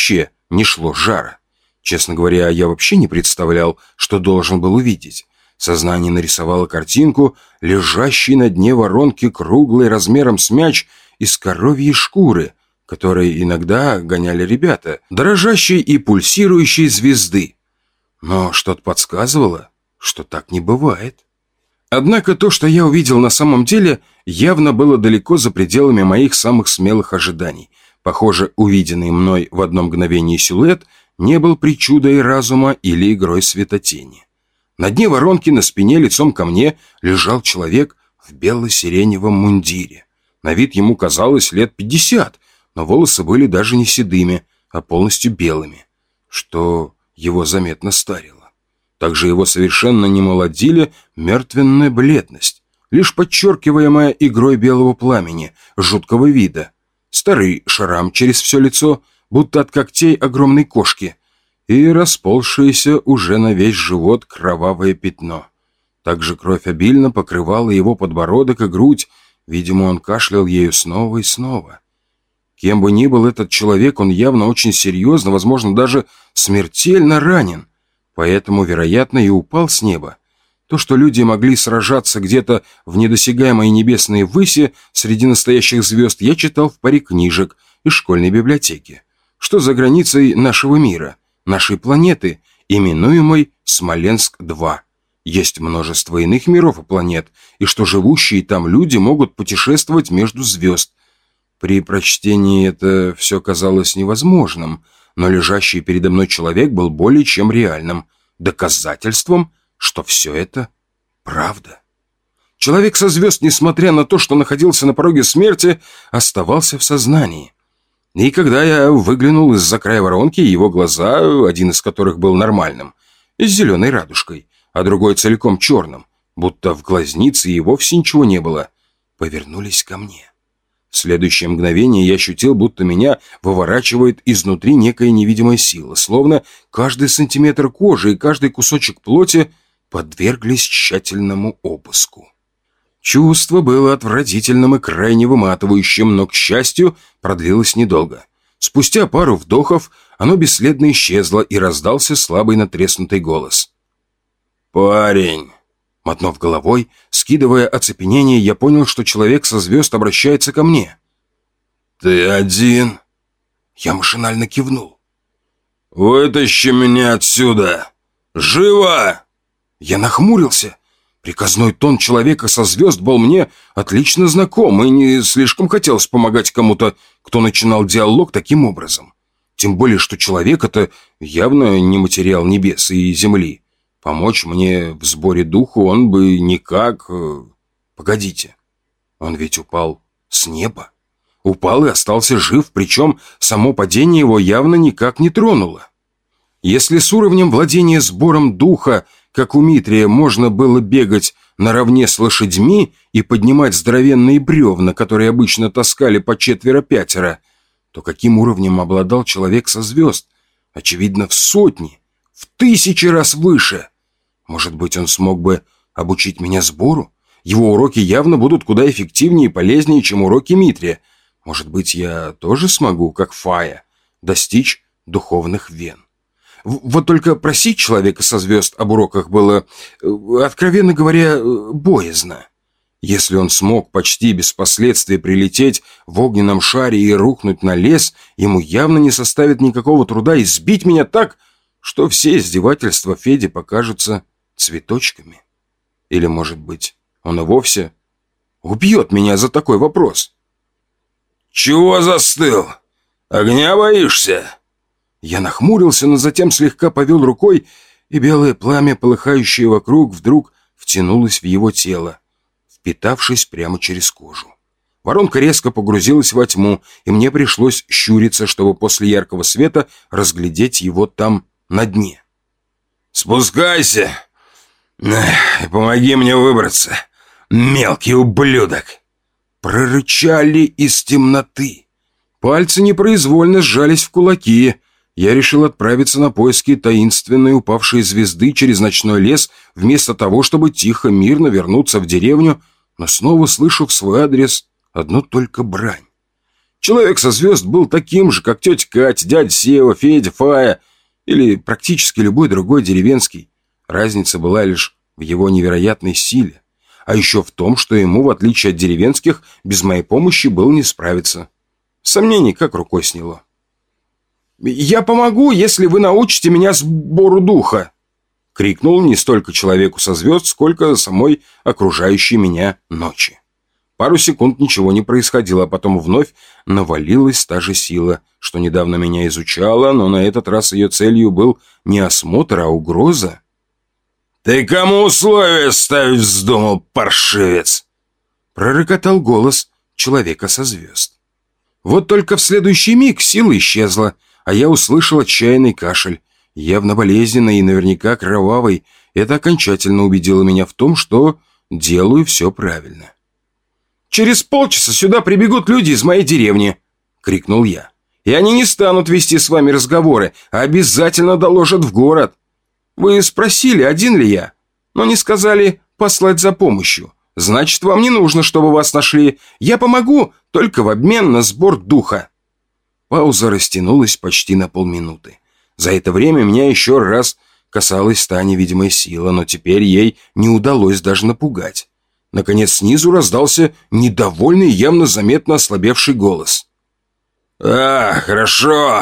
не шло жара. Честно говоря, я вообще не представлял, что должен был увидеть. Сознание нарисовало картинку, лежащей на дне воронки круглой размером с мяч из коровьей шкуры, которые иногда гоняли ребята, дрожащей и пульсирующей звезды. Но что-то подсказывало, что так не бывает. Однако то, что я увидел на самом деле, явно было далеко за пределами моих самых смелых ожиданий. Похоже, увиденный мной в одно мгновение силуэт не был причудой разума или игрой светотени. На дне воронки на спине лицом ко мне лежал человек в бело-сиреневом мундире. На вид ему казалось лет пятьдесят, но волосы были даже не седыми, а полностью белыми, что его заметно старило. Также его совершенно не молодили мертвенная бледность, лишь подчеркиваемая игрой белого пламени, жуткого вида. Старый шрам через все лицо, будто от когтей огромной кошки, и расползшееся уже на весь живот кровавое пятно. Также кровь обильно покрывала его подбородок и грудь, видимо, он кашлял ею снова и снова. Кем бы ни был этот человек, он явно очень серьезно, возможно, даже смертельно ранен, поэтому, вероятно, и упал с неба. То, что люди могли сражаться где-то в недосягаемой небесной выси среди настоящих звезд, я читал в паре книжек из школьной библиотеки. Что за границей нашего мира, нашей планеты, именуемой Смоленск-два. Есть множество иных миров и планет, и что живущие там люди могут путешествовать между звезд. При прочтении это все казалось невозможным, но лежащий передо мной человек был более чем реальным, доказательством, что все это правда. Человек со звезд, несмотря на то, что находился на пороге смерти, оставался в сознании. И когда я выглянул из-за края воронки, его глаза, один из которых был нормальным, с зеленой радужкой, а другой целиком черным, будто в глазнице и вовсе ничего не было, повернулись ко мне. В следующее мгновение я ощутил, будто меня выворачивает изнутри некая невидимая сила, словно каждый сантиметр кожи и каждый кусочек плоти подверглись тщательному обыску. Чувство было отвратительным и крайне выматывающим, но, к счастью, продлилось недолго. Спустя пару вдохов оно бесследно исчезло, и раздался слабый натреснутый голос. «Парень!» Мотнув головой, скидывая оцепенение, я понял, что человек со звезд обращается ко мне. «Ты один?» Я машинально кивнул. «Вытащи меня отсюда! Живо!» Я нахмурился. Приказной тон человека со звезд был мне отлично знаком, и не слишком хотелось помогать кому-то, кто начинал диалог таким образом. Тем более, что человек — это явно не материал небес и земли. Помочь мне в сборе духу он бы никак... Погодите, он ведь упал с неба. Упал и остался жив, причем само падение его явно никак не тронуло. Если с уровнем владения сбором духа, как у Митрия, можно было бегать наравне с лошадьми и поднимать здоровенные бревна, которые обычно таскали по четверо-пятеро, то каким уровнем обладал человек со звезд? Очевидно, в сотни, в тысячи раз выше. Может быть, он смог бы обучить меня сбору? Его уроки явно будут куда эффективнее и полезнее, чем уроки Митрия. Может быть, я тоже смогу, как Фая, достичь духовных вен. Вот только просить человека со звезд об уроках было, откровенно говоря, боязно. Если он смог почти без последствий прилететь в огненном шаре и рухнуть на лес, ему явно не составит никакого труда избить меня так, что все издевательства Феди покажутся цветочками. Или, может быть, он и вовсе убьет меня за такой вопрос. «Чего застыл? Огня боишься?» Я нахмурился, но затем слегка повел рукой, и белое пламя, полыхающее вокруг, вдруг втянулось в его тело, впитавшись прямо через кожу. Воронка резко погрузилась во тьму, и мне пришлось щуриться, чтобы после яркого света разглядеть его там на дне. «Спускайся и помоги мне выбраться, мелкий ублюдок!» Прорычали из темноты. Пальцы непроизвольно сжались в кулаки. Я решил отправиться на поиски таинственной упавшей звезды через ночной лес, вместо того, чтобы тихо, мирно вернуться в деревню, но снова слышу в свой адрес одну только брань. Человек со звезд был таким же, как тетя Катя, дядя Сева, Федя, Фая или практически любой другой деревенский. Разница была лишь в его невероятной силе. А еще в том, что ему, в отличие от деревенских, без моей помощи было не справиться. Сомнений как рукой сняло. «Я помогу, если вы научите меня сбору духа!» — крикнул не столько человеку со звезд, сколько самой окружающей меня ночи. Пару секунд ничего не происходило, а потом вновь навалилась та же сила, что недавно меня изучала, но на этот раз ее целью был не осмотр, а угроза. «Ты кому условия ставить вздумал, паршивец?» — пророкотал голос человека со звезд. Вот только в следующий миг сила исчезла, а я услышал отчаянный кашель, явно болезненный и наверняка кровавый. Это окончательно убедило меня в том, что делаю все правильно. «Через полчаса сюда прибегут люди из моей деревни!» — крикнул я. «И они не станут вести с вами разговоры, а обязательно доложат в город. Вы спросили, один ли я, но не сказали послать за помощью. Значит, вам не нужно, чтобы вас нашли. Я помогу, только в обмен на сбор духа». Пауза растянулась почти на полминуты. За это время меня еще раз касалась та невидимая сила, но теперь ей не удалось даже напугать. Наконец снизу раздался недовольный, явно заметно ослабевший голос. «А, хорошо.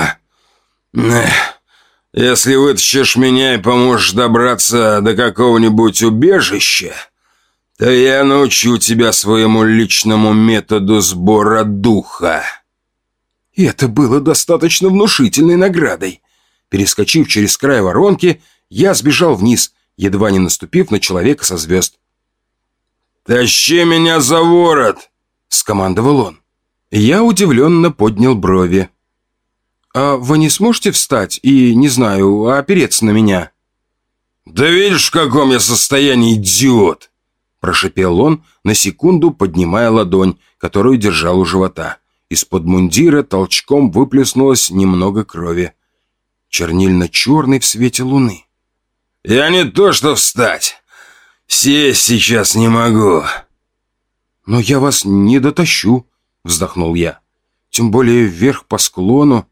Если вытащишь меня и поможешь добраться до какого-нибудь убежища, то я научу тебя своему личному методу сбора духа». И это было достаточно внушительной наградой. Перескочив через край воронки, я сбежал вниз, едва не наступив на человека со звезд. «Тащи меня за ворот!» — скомандовал он. Я удивленно поднял брови. «А вы не сможете встать и, не знаю, опереться на меня?» «Да видишь, в каком я состоянии, идиот!» — прошипел он, на секунду поднимая ладонь, которую держал у живота. Из-под мундира толчком выплеснулось немного крови. Чернильно-черный в свете луны. «Я не то что встать. Сесть сейчас не могу». «Но я вас не дотащу», — вздохнул я. «Тем более вверх по склону».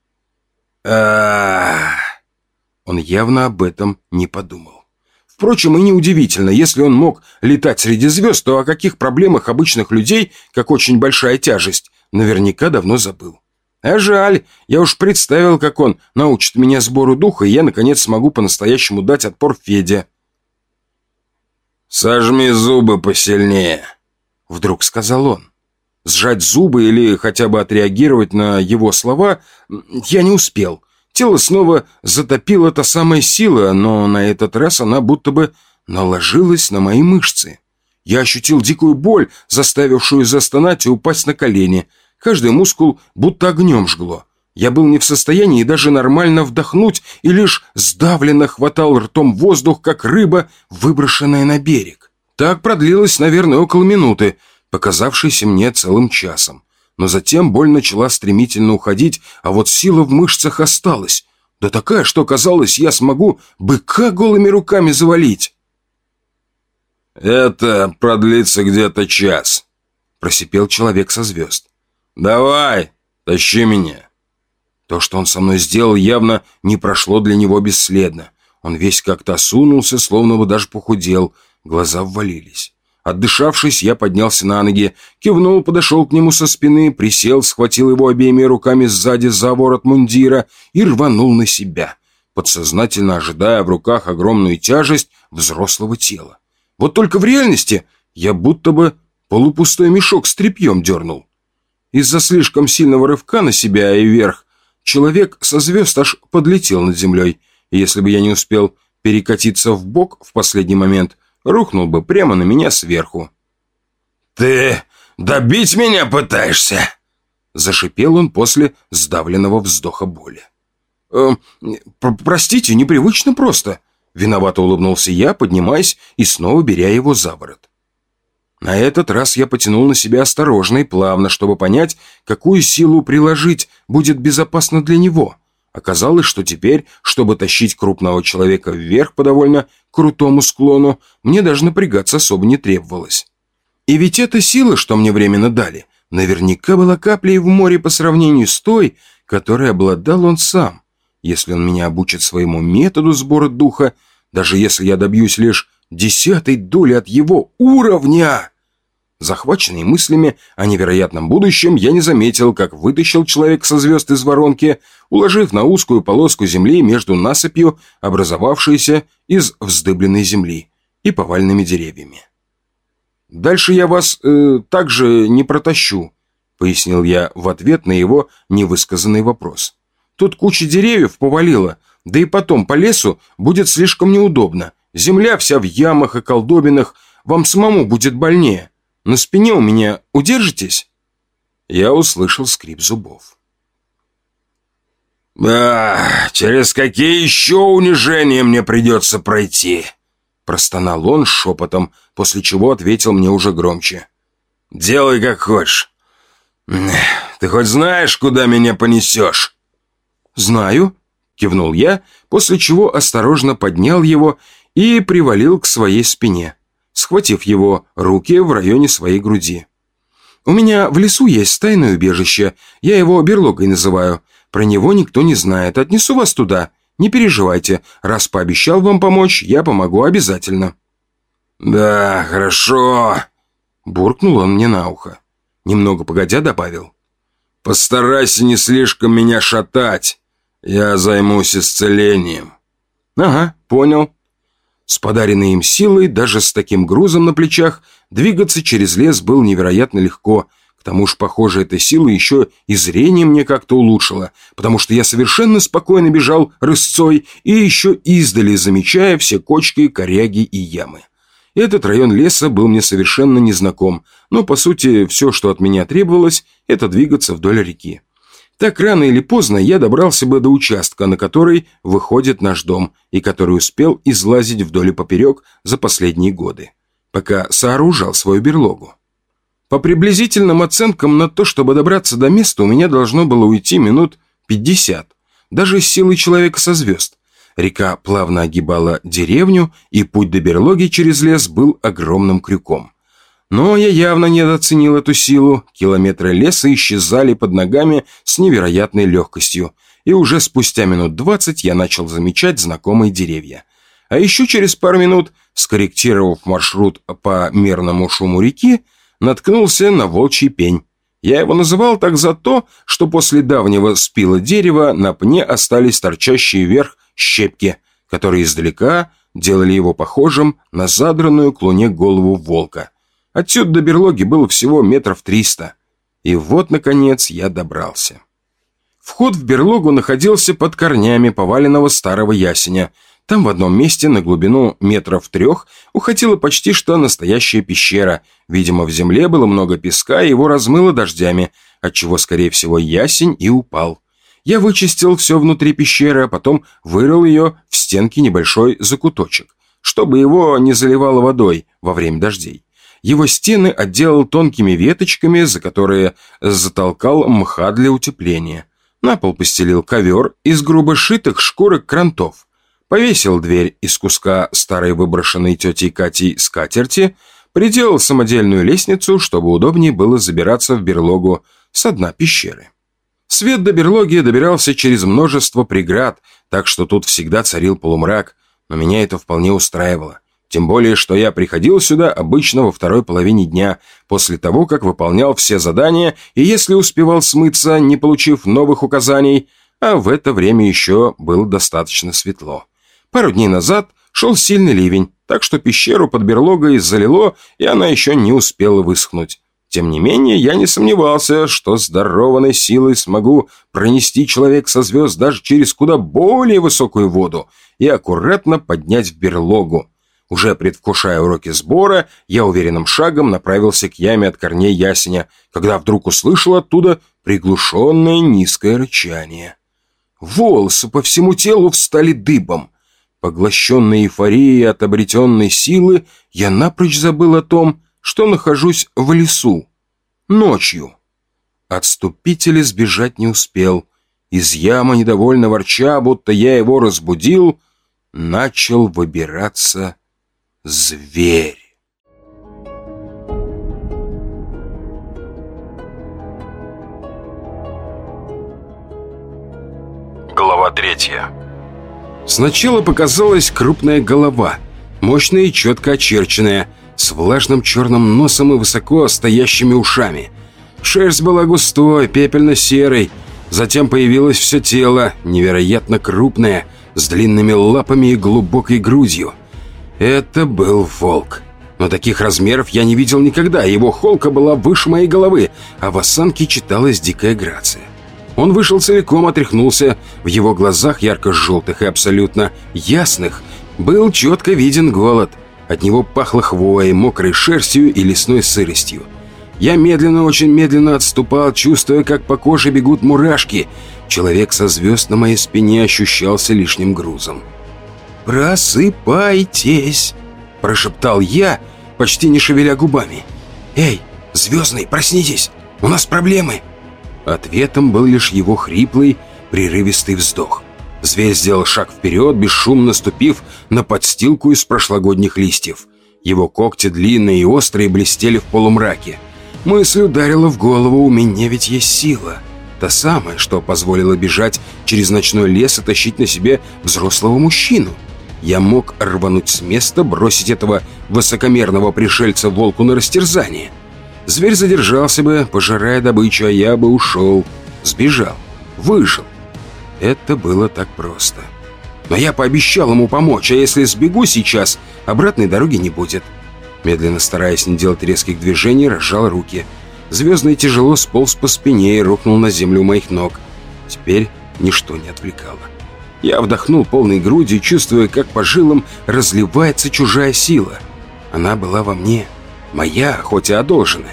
А-а-а. Он явно об этом не подумал. Впрочем, и неудивительно, если он мог летать среди звезд, то о каких проблемах обычных людей, как очень большая тяжесть, наверняка давно забыл. А жаль, я уж представил, как он научит меня сбору духа, и я, наконец, смогу по-настоящему дать отпор Феде. «Сожми зубы посильнее», — вдруг сказал он. Сжать зубы или хотя бы отреагировать на его слова я не успел. Тело снова затопила та самая сила, но на этот раз она будто бы наложилась на мои мышцы. Я ощутил дикую боль, заставившую застонать и упасть на колени. Каждый мускул будто огнем жгло. Я был не в состоянии даже нормально вдохнуть и лишь сдавленно хватал ртом воздух, как рыба, выброшенная на берег. Так продлилось, наверное, около минуты, показавшейся мне целым часом. Но затем боль начала стремительно уходить, а вот сила в мышцах осталась. Да такая, что казалось, я смогу быка голыми руками завалить. «Это продлится где-то час», — просипел человек со звезд. «Давай, тащи меня». То, что он со мной сделал, явно не прошло для него бесследно. Он весь как-то осунулся, словно бы даже похудел, глаза ввалились. Отдышавшись, я поднялся на ноги, кивнул, подошел к нему со спины, присел, схватил его обеими руками сзади за ворот мундира и рванул на себя, подсознательно ожидая в руках огромную тяжесть взрослого тела. Вот только в реальности я будто бы полупустой мешок с тряпьем дернул. Из-за слишком сильного рывка на себя и вверх человек со звезд аж подлетел над землей, и если бы я не успел перекатиться в бок в последний момент, рухнул бы прямо на меня сверху. «Ты добить меня пытаешься?» — зашипел он после сдавленного вздоха боли. «Э, «Простите, непривычно просто», — виновато улыбнулся я, поднимаясь и снова беря его за ворот. На этот раз я потянул на себя осторожно и плавно, чтобы понять, какую силу приложить будет безопасно для него. Оказалось, что теперь, чтобы тащить крупного человека вверх по довольно крутому склону, мне даже напрягаться особо не требовалось. И ведь эта сила, что мне временно дали, наверняка была каплей в море по сравнению с той, которой обладал он сам. Если он меня обучит своему методу сбора духа, даже если я добьюсь лишь десятой доли от его уровня... Захваченный мыслями о невероятном будущем, я не заметил, как вытащил человек со звезд из воронки, уложив на узкую полоску земли между насыпью, образовавшейся из вздыбленной земли, и поваленными деревьями. «Дальше я вас э, также не протащу», — пояснил я в ответ на его невысказанный вопрос. «Тут куча деревьев повалило, да и потом по лесу будет слишком неудобно. Земля вся в ямах и колдобинах, вам самому будет больнее. На спине у меня удержитесь?» Я услышал скрип зубов. «Ах, через какие еще унижения мне придется пройти?» Простонал он шепотом, после чего ответил мне уже громче. «Делай как хочешь. Ты хоть знаешь, куда меня понесешь?» «Знаю», — кивнул я, после чего осторожно поднял его и привалил к своей спине, схватив его руки в районе своей груди. «У меня в лесу есть тайное убежище, я его берлогой называю. Про него никто не знает, отнесу вас туда. Не переживайте, раз пообещал вам помочь, я помогу обязательно». «Да, хорошо», — буркнул он мне на ухо. Немного погодя добавил. «Постарайся не слишком меня шатать, я займусь исцелением». «Ага, понял». С подаренной им силой, даже с таким грузом на плечах, двигаться через лес было невероятно легко. К тому же, похоже, эта сила еще и зрение мне как-то улучшила, потому что я совершенно спокойно бежал рысцой и еще издали замечая все кочки, коряги и ямы. Этот район леса был мне совершенно незнаком, но, по сути, все, что от меня требовалось, это двигаться вдоль реки. Так рано или поздно я добрался бы до участка, на который выходит наш дом, и который успел излазить вдоль и поперек за последние годы, пока сооружал свою берлогу. По приблизительным оценкам, на то, чтобы добраться до места, у меня должно было уйти минут пятьдесят, даже с силой человека со звезд. Река плавно огибала деревню, и путь до берлоги через лес был огромным крюком. Но я явно недооценил эту силу. Километры леса исчезали под ногами с невероятной легкостью, и уже спустя минут двадцать я начал замечать знакомые деревья. А еще через пару минут, скорректировав маршрут по мерному шуму реки, наткнулся на волчий пень. Я его называл так за то, что после давнего спила дерева на пне остались торчащие вверх щепки, которые издалека делали его похожим на задранную к луне голову волка. Отсюда до берлоги было всего метров триста. И вот, наконец, я добрался. Вход в берлогу находился под корнями поваленного старого ясеня. Там в одном месте на глубину метров трех уходила почти что настоящая пещера. Видимо, в земле было много песка, и его размыло дождями, отчего, скорее всего, ясень и упал. Я вычистил все внутри пещеры, а потом вырыл ее в стенке небольшой закуточек, чтобы его не заливало водой во время дождей. Его стены отделал тонкими веточками, за которые затолкал мха для утепления. На пол постелил ковер из грубо сшитых шкурок крантов. Повесил дверь из куска старой выброшенной тетей Катей скатерти, приделал самодельную лестницу, чтобы удобнее было забираться в берлогу со дна пещеры. Свет до берлоги добирался через множество преград, так что тут всегда царил полумрак, но меня это вполне устраивало. Тем более, что я приходил сюда обычно во второй половине дня, после того, как выполнял все задания, и если успевал смыться, не получив новых указаний, а в это время еще было достаточно светло. Пару дней назад шел сильный ливень, так что пещеру под берлогой залило, и она еще не успела высохнуть. Тем не менее, я не сомневался, что с дарованной силой смогу пронести человек со звезд даже через куда более высокую воду и аккуратно поднять в берлогу. Уже предвкушая уроки сбора, я уверенным шагом направился к яме от корней ясеня, когда вдруг услышал оттуда приглушенное низкое рычание. Волосы по всему телу встали дыбом. Поглощенной эйфорией от обретенной силы, я напрочь забыл о том, что нахожусь в лесу. Ночью. Отступитель сбежать не успел. Из ямы, недовольно ворча, будто я его разбудил, начал выбираться зверь. Сначала показалась крупная голова, мощная и четко очерченная, с влажным черным носом и высоко стоящими ушами. Шерсть была густой, пепельно-серой. Затем появилось все тело, невероятно крупное, с длинными лапами и глубокой грудью. Это был волк. Но таких размеров я не видел никогда. Его холка была выше моей головы, а в осанке читалась дикая грация. Он вышел целиком, отряхнулся. В его глазах, ярко-желтых и абсолютно ясных, был четко виден голод. От него пахло хвоей, мокрой шерстью и лесной сыростью. Я медленно, очень медленно отступал, чувствуя, как по коже бегут мурашки. Человек со звезд на моей спине ощущался лишним грузом. «Просыпайтесь!» – прошептал я, почти не шевеля губами. «Эй, Звездный, проснитесь! У нас проблемы!» Ответом был лишь его хриплый, прерывистый вздох. Зверь сделал шаг вперед, бесшумно ступив на подстилку из прошлогодних листьев. Его когти, длинные и острые, блестели в полумраке. Мысль ударила в голову: у меня ведь есть сила. Та самая, что позволила бежать через ночной лес и тащить на себе взрослого мужчину. Я мог рвануть с места, бросить этого высокомерного пришельца волку на растерзание. Зверь задержался бы, пожирая добычу, а я бы ушел, сбежал, выжил. Это было так просто. Но я пообещал ему помочь, а если сбегу сейчас, обратной дороги не будет. Медленно, стараясь не делать резких движений, разжал руки. Звездный тяжело сполз по спине и рухнул на землю у моих ног. Теперь ничто не отвлекало. Я вдохнул полной грудью, чувствуя, как по жилам разливается чужая сила. Она была во мне, моя, хоть и одолженная.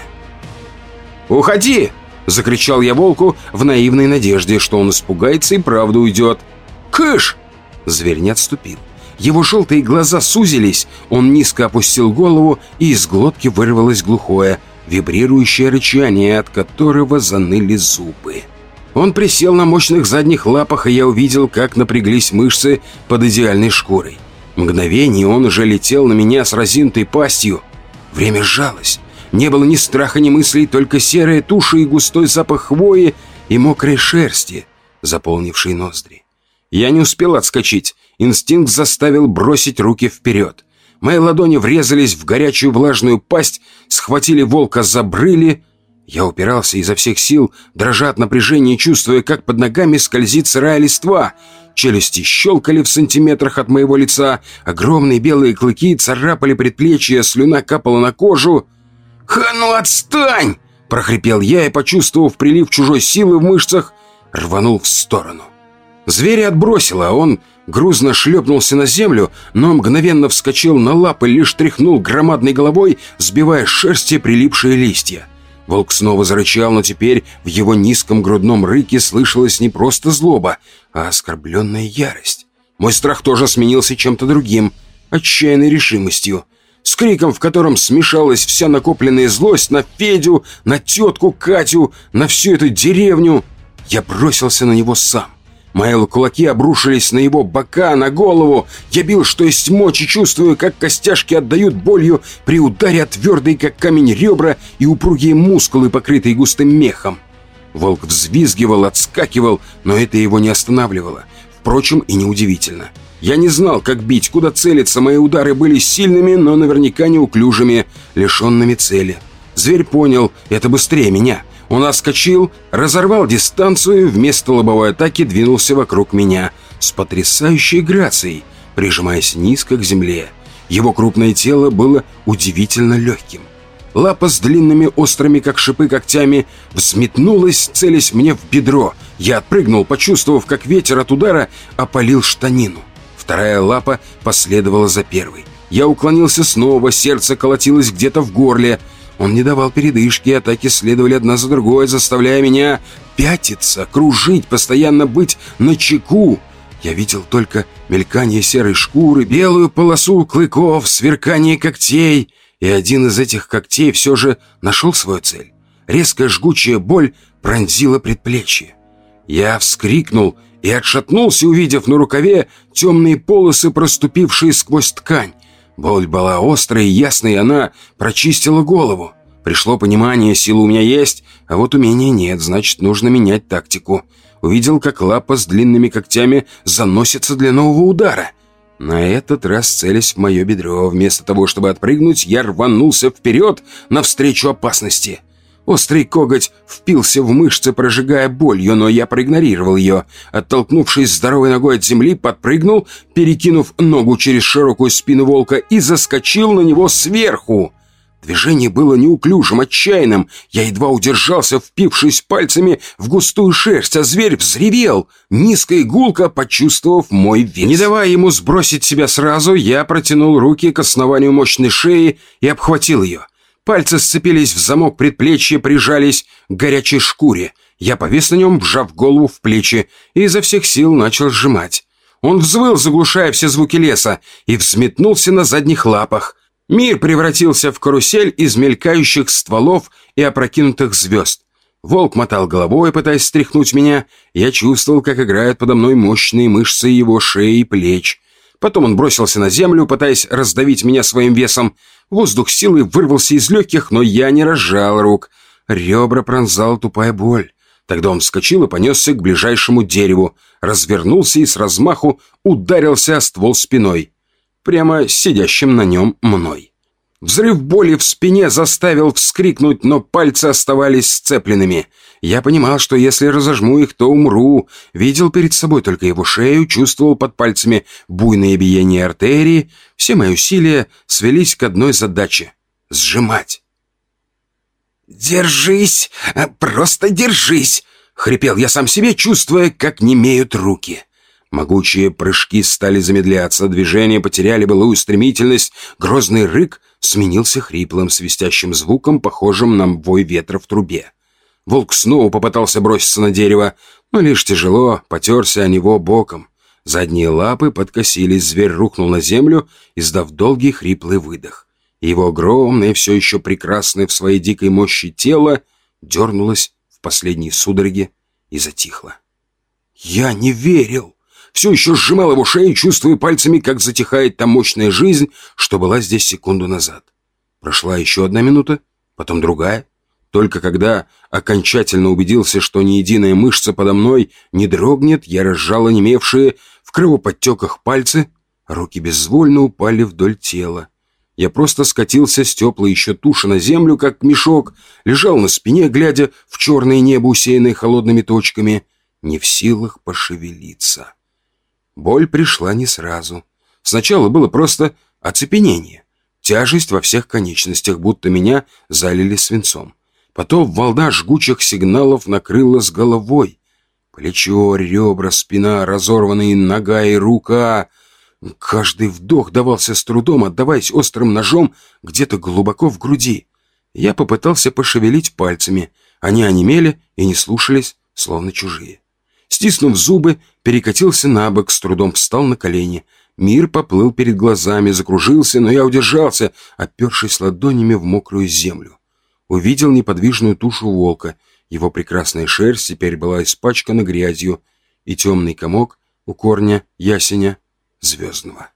«Уходи!» — закричал я волку в наивной надежде, что он испугается и правда уйдет. «Кыш!» Зверь не отступил. Его желтые глаза сузились, он низко опустил голову, и из глотки вырвалось глухое, вибрирующее рычание, от которого заныли зубы. Он присел на мощных задних лапах, и я увидел, как напряглись мышцы под идеальной шкурой. Мгновение он уже летел на меня с разинутой пастью. Время сжалось. Не было ни страха, ни мыслей, только серая туша и густой запах хвои и мокрой шерсти, заполнившей ноздри. Я не успел отскочить. Инстинкт заставил бросить руки вперед. Мои ладони врезались в горячую влажную пасть, схватили волка за брыли. Я упирался изо всех сил, дрожа от напряжения, чувствуя, как под ногами скользит сырая листва. Челюсти щелкали в сантиметрах от моего лица, огромные белые клыки царапали предплечья, слюна капала на кожу. «Ха, ну отстань!» – прохрипел я и, почувствовав прилив чужой силы в мышцах, рванул в сторону. Зверя отбросило, а он грузно шлепнулся на землю, но мгновенно вскочил на лапы, лишь тряхнул громадной головой, сбивая с шерсти прилипшие листья. Волк снова зарычал, но теперь в его низком грудном рыке слышалась не просто злоба, а оскорбленная ярость. Мой страх тоже сменился чем-то другим, отчаянной решимостью. С криком, в котором смешалась вся накопленная злость на Федю, на тетку Катю, на всю эту деревню, я бросился на него сам. Мои кулаки обрушились на его бока, на голову. Я бил, что есть мочи, чувствуя, как костяшки отдают болью при ударе от твердые, как камень, ребра и упругие мускулы, покрытые густым мехом. Волк взвизгивал, отскакивал, но это его не останавливало. Впрочем, и неудивительно. Я не знал, как бить, куда целиться. Мои удары были сильными, но наверняка неуклюжими, лишенными цели. Зверь понял, это быстрее меня. Он отскочил, разорвал дистанцию, вместо лобовой атаки двинулся вокруг меня с потрясающей грацией, прижимаясь низко к земле. Его крупное тело было удивительно легким. Лапа с длинными острыми, как шипы, когтями взметнулась, целясь мне в бедро. Я отпрыгнул, почувствовав, как ветер от удара опалил штанину. Вторая лапа последовала за первой. Я уклонился снова, сердце колотилось где-то в горле. Он не давал передышки, атаки следовали одна за другой, заставляя меня пятиться, кружить, постоянно быть начеку. Я видел только мелькание серой шкуры, белую полосу клыков, сверкание когтей. И один из этих когтей все же нашел свою цель. Резкая жгучая боль пронзила предплечье. Я вскрикнул и отшатнулся, увидев на рукаве темные полосы, проступившие сквозь ткань. Боль была острой и ясной, и она прочистила голову. Пришло понимание, сила у меня есть, а вот умения нет, значит, нужно менять тактику. увидел, как лапа с длинными когтями заносится для нового удара. На этот раз, целясь в мое бедро, вместо того, чтобы отпрыгнуть, я рванулся вперед навстречу опасности. Острый коготь впился в мышцы, прожигая болью, но я проигнорировал ее. Оттолкнувшись здоровой ногой от земли, подпрыгнул, перекинув ногу через широкую спину волка и заскочил на него сверху. Движение было неуклюжим, отчаянным. Я едва удержался, впившись пальцами в густую шерсть, а зверь взревел, низко и гулко почувствовав мой вес. Не давая ему сбросить себя сразу, я протянул руки к основанию мощной шеи и обхватил ее. Пальцы сцепились в замок предплечья, прижались к горячей шкуре. Я повис на нем, вжав голову в плечи, и изо всех сил начал сжимать. Он взвыл, заглушая все звуки леса, и взметнулся на задних лапах. Мир превратился в карусель из мелькающих стволов и опрокинутых звезд. Волк мотал головой, пытаясь стряхнуть меня. Я чувствовал, как играют подо мной мощные мышцы его шеи и плеч. Потом он бросился на землю, пытаясь раздавить меня своим весом. Воздух силой вырвался из легких, но я не разжал рук. Ребра пронзала тупая боль. Тогда он вскочил и понесся к ближайшему дереву, развернулся и с размаху ударился о ствол спиной, прямо сидящим на нем мной. Взрыв боли в спине заставил вскрикнуть, но пальцы оставались сцепленными. Я понимал, что если разожму их, то умру. Видел перед собой только его шею, чувствовал под пальцами буйное биение артерии. Все мои усилия свелись к одной задаче — сжимать. «Держись! Просто держись!» — хрипел я сам себе, чувствуя, как немеют руки. Могучие прыжки стали замедляться, движения потеряли былую стремительность, грозный рык сменился хриплым, свистящим звуком, похожим на вой ветра в трубе. Волк снова попытался броситься на дерево, но лишь тяжело потерся о него боком. Задние лапы подкосились, зверь рухнул на землю, издав долгий хриплый выдох. Его огромное, все еще прекрасное в своей дикой мощи тело дернулось в последней судороге и затихло. Я не верил. Все еще сжимал его шею, чувствуя пальцами, как затихает та мощная жизнь, что была здесь секунду назад. Прошла еще одна минута, потом другая. Только когда окончательно убедился, что ни единая мышца подо мной не дрогнет, я разжал онемевшие в кровоподтеках пальцы, руки безвольно упали вдоль тела. Я просто скатился с теплой еще туши на землю, как мешок, лежал на спине, глядя в черное небо, усеянное холодными точками, не в силах пошевелиться. Боль пришла не сразу. Сначала было просто оцепенение, тяжесть во всех конечностях, будто меня залили свинцом. Потом волна жгучих сигналов накрыла с головой. Плечо, ребра, спина, разорванные нога и рука. Каждый вдох давался с трудом, отдаваясь острым ножом где-то глубоко в груди. Я попытался пошевелить пальцами. Они онемели и не слушались, словно чужие. Стиснув зубы, перекатился на бок, с трудом встал на колени. Мир поплыл перед глазами, закружился, но я удержался, опершись ладонями в мокрую землю. Увидел неподвижную тушу волка. Его прекрасная шерсть теперь была испачкана грязью, и темный комок у корня ясеня звездного.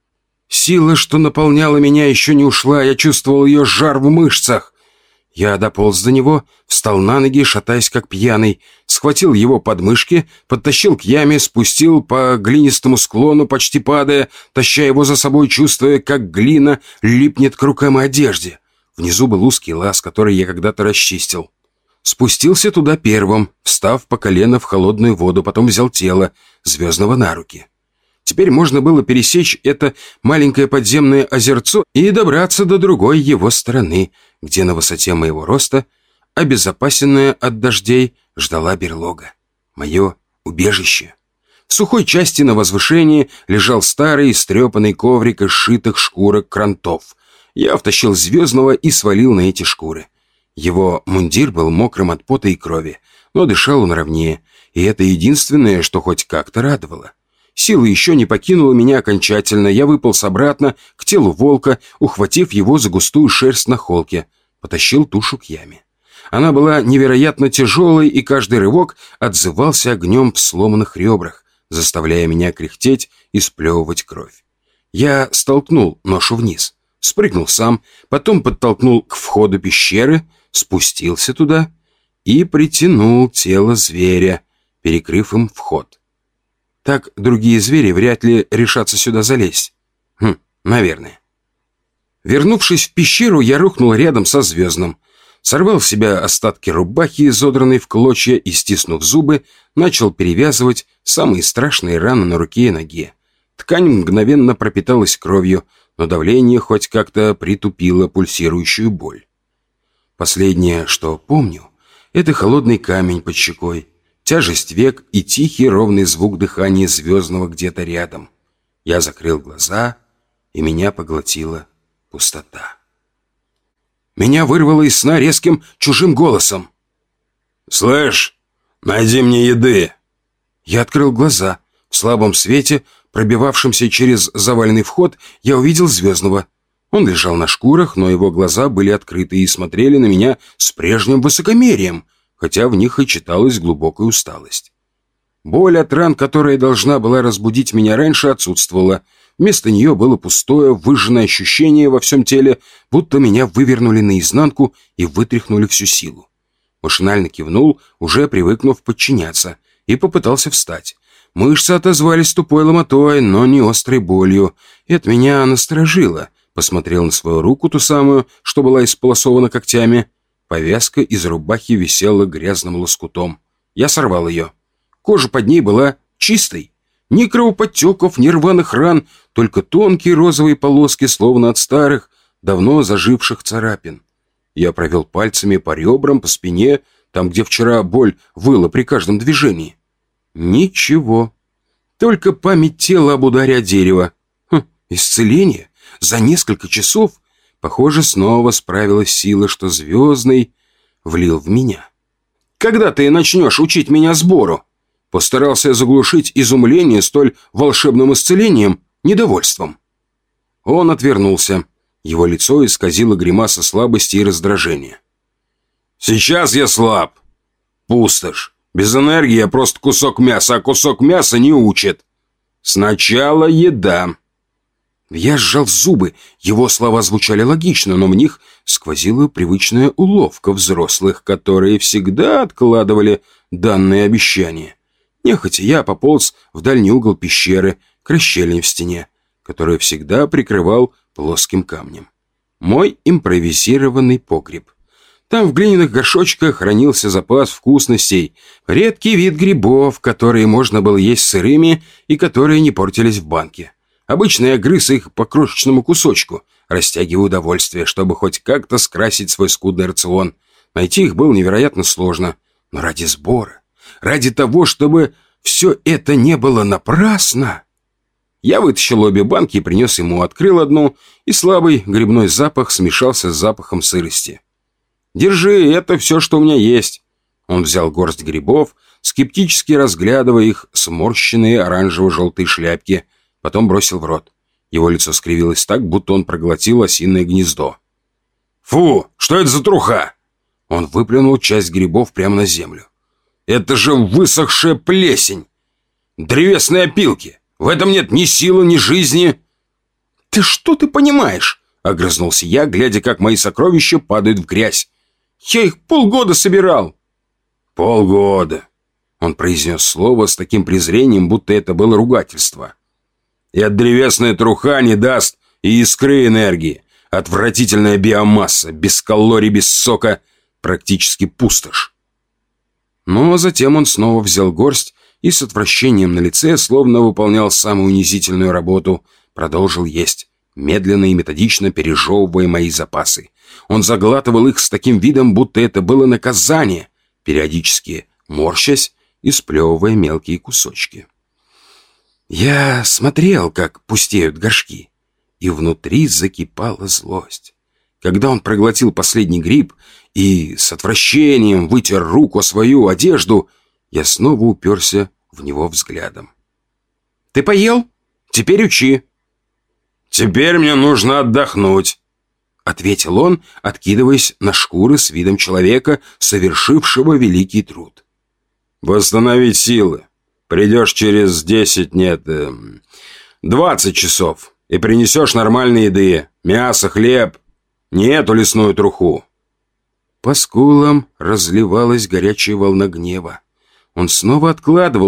Сила, что наполняла меня, еще не ушла. Я чувствовал ее жар в мышцах. Я дополз до него, встал на ноги, шатаясь как пьяный, схватил его подмышки, подтащил к яме, спустил по глинистому склону, почти падая, таща его за собой, чувствуя, как глина липнет к рукам и одежде. Внизу был узкий лаз, который я когда-то расчистил. Спустился туда первым, встав по колено в холодную воду, потом взял тело Звездного на руки. Теперь можно было пересечь это маленькое подземное озерцо и добраться до другой его стороны, где на высоте моего роста, обезопасенная от дождей, ждала берлога. Мое убежище. В сухой части на возвышении лежал старый истрепанный коврик из сшитых шкурок крантов. Я втащил Звездного и свалил на эти шкуры. Его мундир был мокрым от пота и крови, но дышал он ровнее, и это единственное, что хоть как-то радовало. Сила еще не покинула меня окончательно. Я выполз обратно к телу волка, ухватив его за густую шерсть на холке. Потащил тушу к яме. Она была невероятно тяжелой, и каждый рывок отзывался огнем в сломанных ребрах, заставляя меня кряхтеть и сплевывать кровь. Я столкнул ношу вниз, спрыгнул сам, потом подтолкнул к входу пещеры, спустился туда и притянул тело зверя перекрыв им вход. Так другие звери вряд ли решатся сюда залезть. Хм, наверное. Вернувшись в пещеру, я рухнул рядом со Звездным, сорвал с себя остатки рубахи, изодранной в клочья, и, стиснув зубы, начал перевязывать самые страшные раны на руке и ноге. Ткань мгновенно пропиталась кровью, но давление хоть как-то притупило пульсирующую боль. Последнее, что помню, это холодный камень под щекой, тяжесть век и тихий ровный звук дыхания Звездного где-то рядом. Я закрыл глаза, и меня поглотила пустота. Меня вырвало из сна резким чужим голосом. «Слышь, найди мне еды!» Я открыл глаза. В слабом свете, пробивавшемся через заваленный вход, я увидел Звездного. Он лежал на шкурах, но его глаза были открыты и смотрели на меня с прежним высокомерием, хотя в них и читалась глубокая усталость. Боль от ран, которая должна была разбудить меня раньше, отсутствовала. Вместо нее было пустое, выжженное ощущение во всем теле, будто меня вывернули наизнанку и вытряхнули всю силу. Машинально кивнул, уже привыкнув подчиняться, и попытался встать. Мышцы отозвались тупой ломотой, но не острой болью. Это меня насторожило. Посмотрел на свою руку, ту самую, что была исполосована когтями. Повязка из рубахи висела грязным лоскутом. Я сорвал ее. Кожа под ней была чистой. Ни кровоподтеков, ни рваных ран, только тонкие розовые полоски, словно от старых, давно заживших царапин. Я провел пальцами по ребрам, по спине, там, где вчера боль выла при каждом движении. Ничего. Только память тела об ударе о дерево. Хм, исцеление? За несколько часов, похоже, снова справилась сила, что Звездный влил в меня. «Когда ты начнешь учить меня сбору?» Постарался заглушить изумление столь волшебным исцелением недовольством. Он отвернулся. Его лицо исказило гримаса слабости и раздражения. «Сейчас я слаб. Пустошь. Без энергии я просто кусок мяса, а кусок мяса не учит. Сначала еда». Я сжал зубы. Его слова звучали логично, но в них сквозила привычная уловка взрослых, которые всегда откладывали данные обещания. Нехотя я пополз в дальний угол пещеры, к расщелине в стене, которую всегда прикрывал плоским камнем. Мой импровизированный погреб. Там в глиняных горшочках хранился запас вкусностей, редкий вид грибов, которые можно было есть сырыми и которые не портились в банке. Обычно я грыз их по крошечному кусочку, растягивая удовольствие, чтобы хоть как-то скрасить свой скудный рацион. Найти их было невероятно сложно, но ради сбора, ради того, чтобы все это не было напрасно. Я вытащил обе банки и принес ему, открыл одну, и слабый грибной запах смешался с запахом сырости. «Держи, это все, что у меня есть». Он взял горсть грибов, скептически разглядывая их сморщенные оранжево-желтые шляпки, потом бросил в рот. Его лицо скривилось так, будто он проглотил осиное гнездо. «Фу, что это за труха?» Он выплюнул часть грибов прямо на землю. «Это же высохшая плесень! Древесные опилки! В этом нет ни силы, ни жизни!» «Ты что ты понимаешь?» — огрызнулся я, глядя, как мои сокровища падают в грязь. «Я их полгода собирал!» «Полгода!» — он произнес слово с таким презрением, будто это было ругательство. «И от древесная труха не даст и искры энергии. Отвратительная биомасса, без калорий, без сока, практически пустошь». Но затем он снова взял горсть и с отвращением на лице, словно выполнял самую унизительную работу, продолжил есть, медленно и методично пережевывая мои запасы. Он заглатывал их с таким видом, будто это было наказание, периодически морщась и сплевывая мелкие кусочки. Я смотрел, как пустеют горшки, и внутри закипала злость. Когда он проглотил последний гриб и с отвращением вытер руку о свою одежду, я снова уперся в него взглядом. «Ты поел? Теперь учи». «Теперь мне нужно отдохнуть», — ответил он, откидываясь на шкуры с видом человека, совершившего великий труд. «Восстановить силы. Придешь через десять, нет, э, двадцать часов и принесешь нормальной еды, мясо, хлеб, не эту лесную труху». По скулам разливалась горячая волна гнева. Он снова откладывал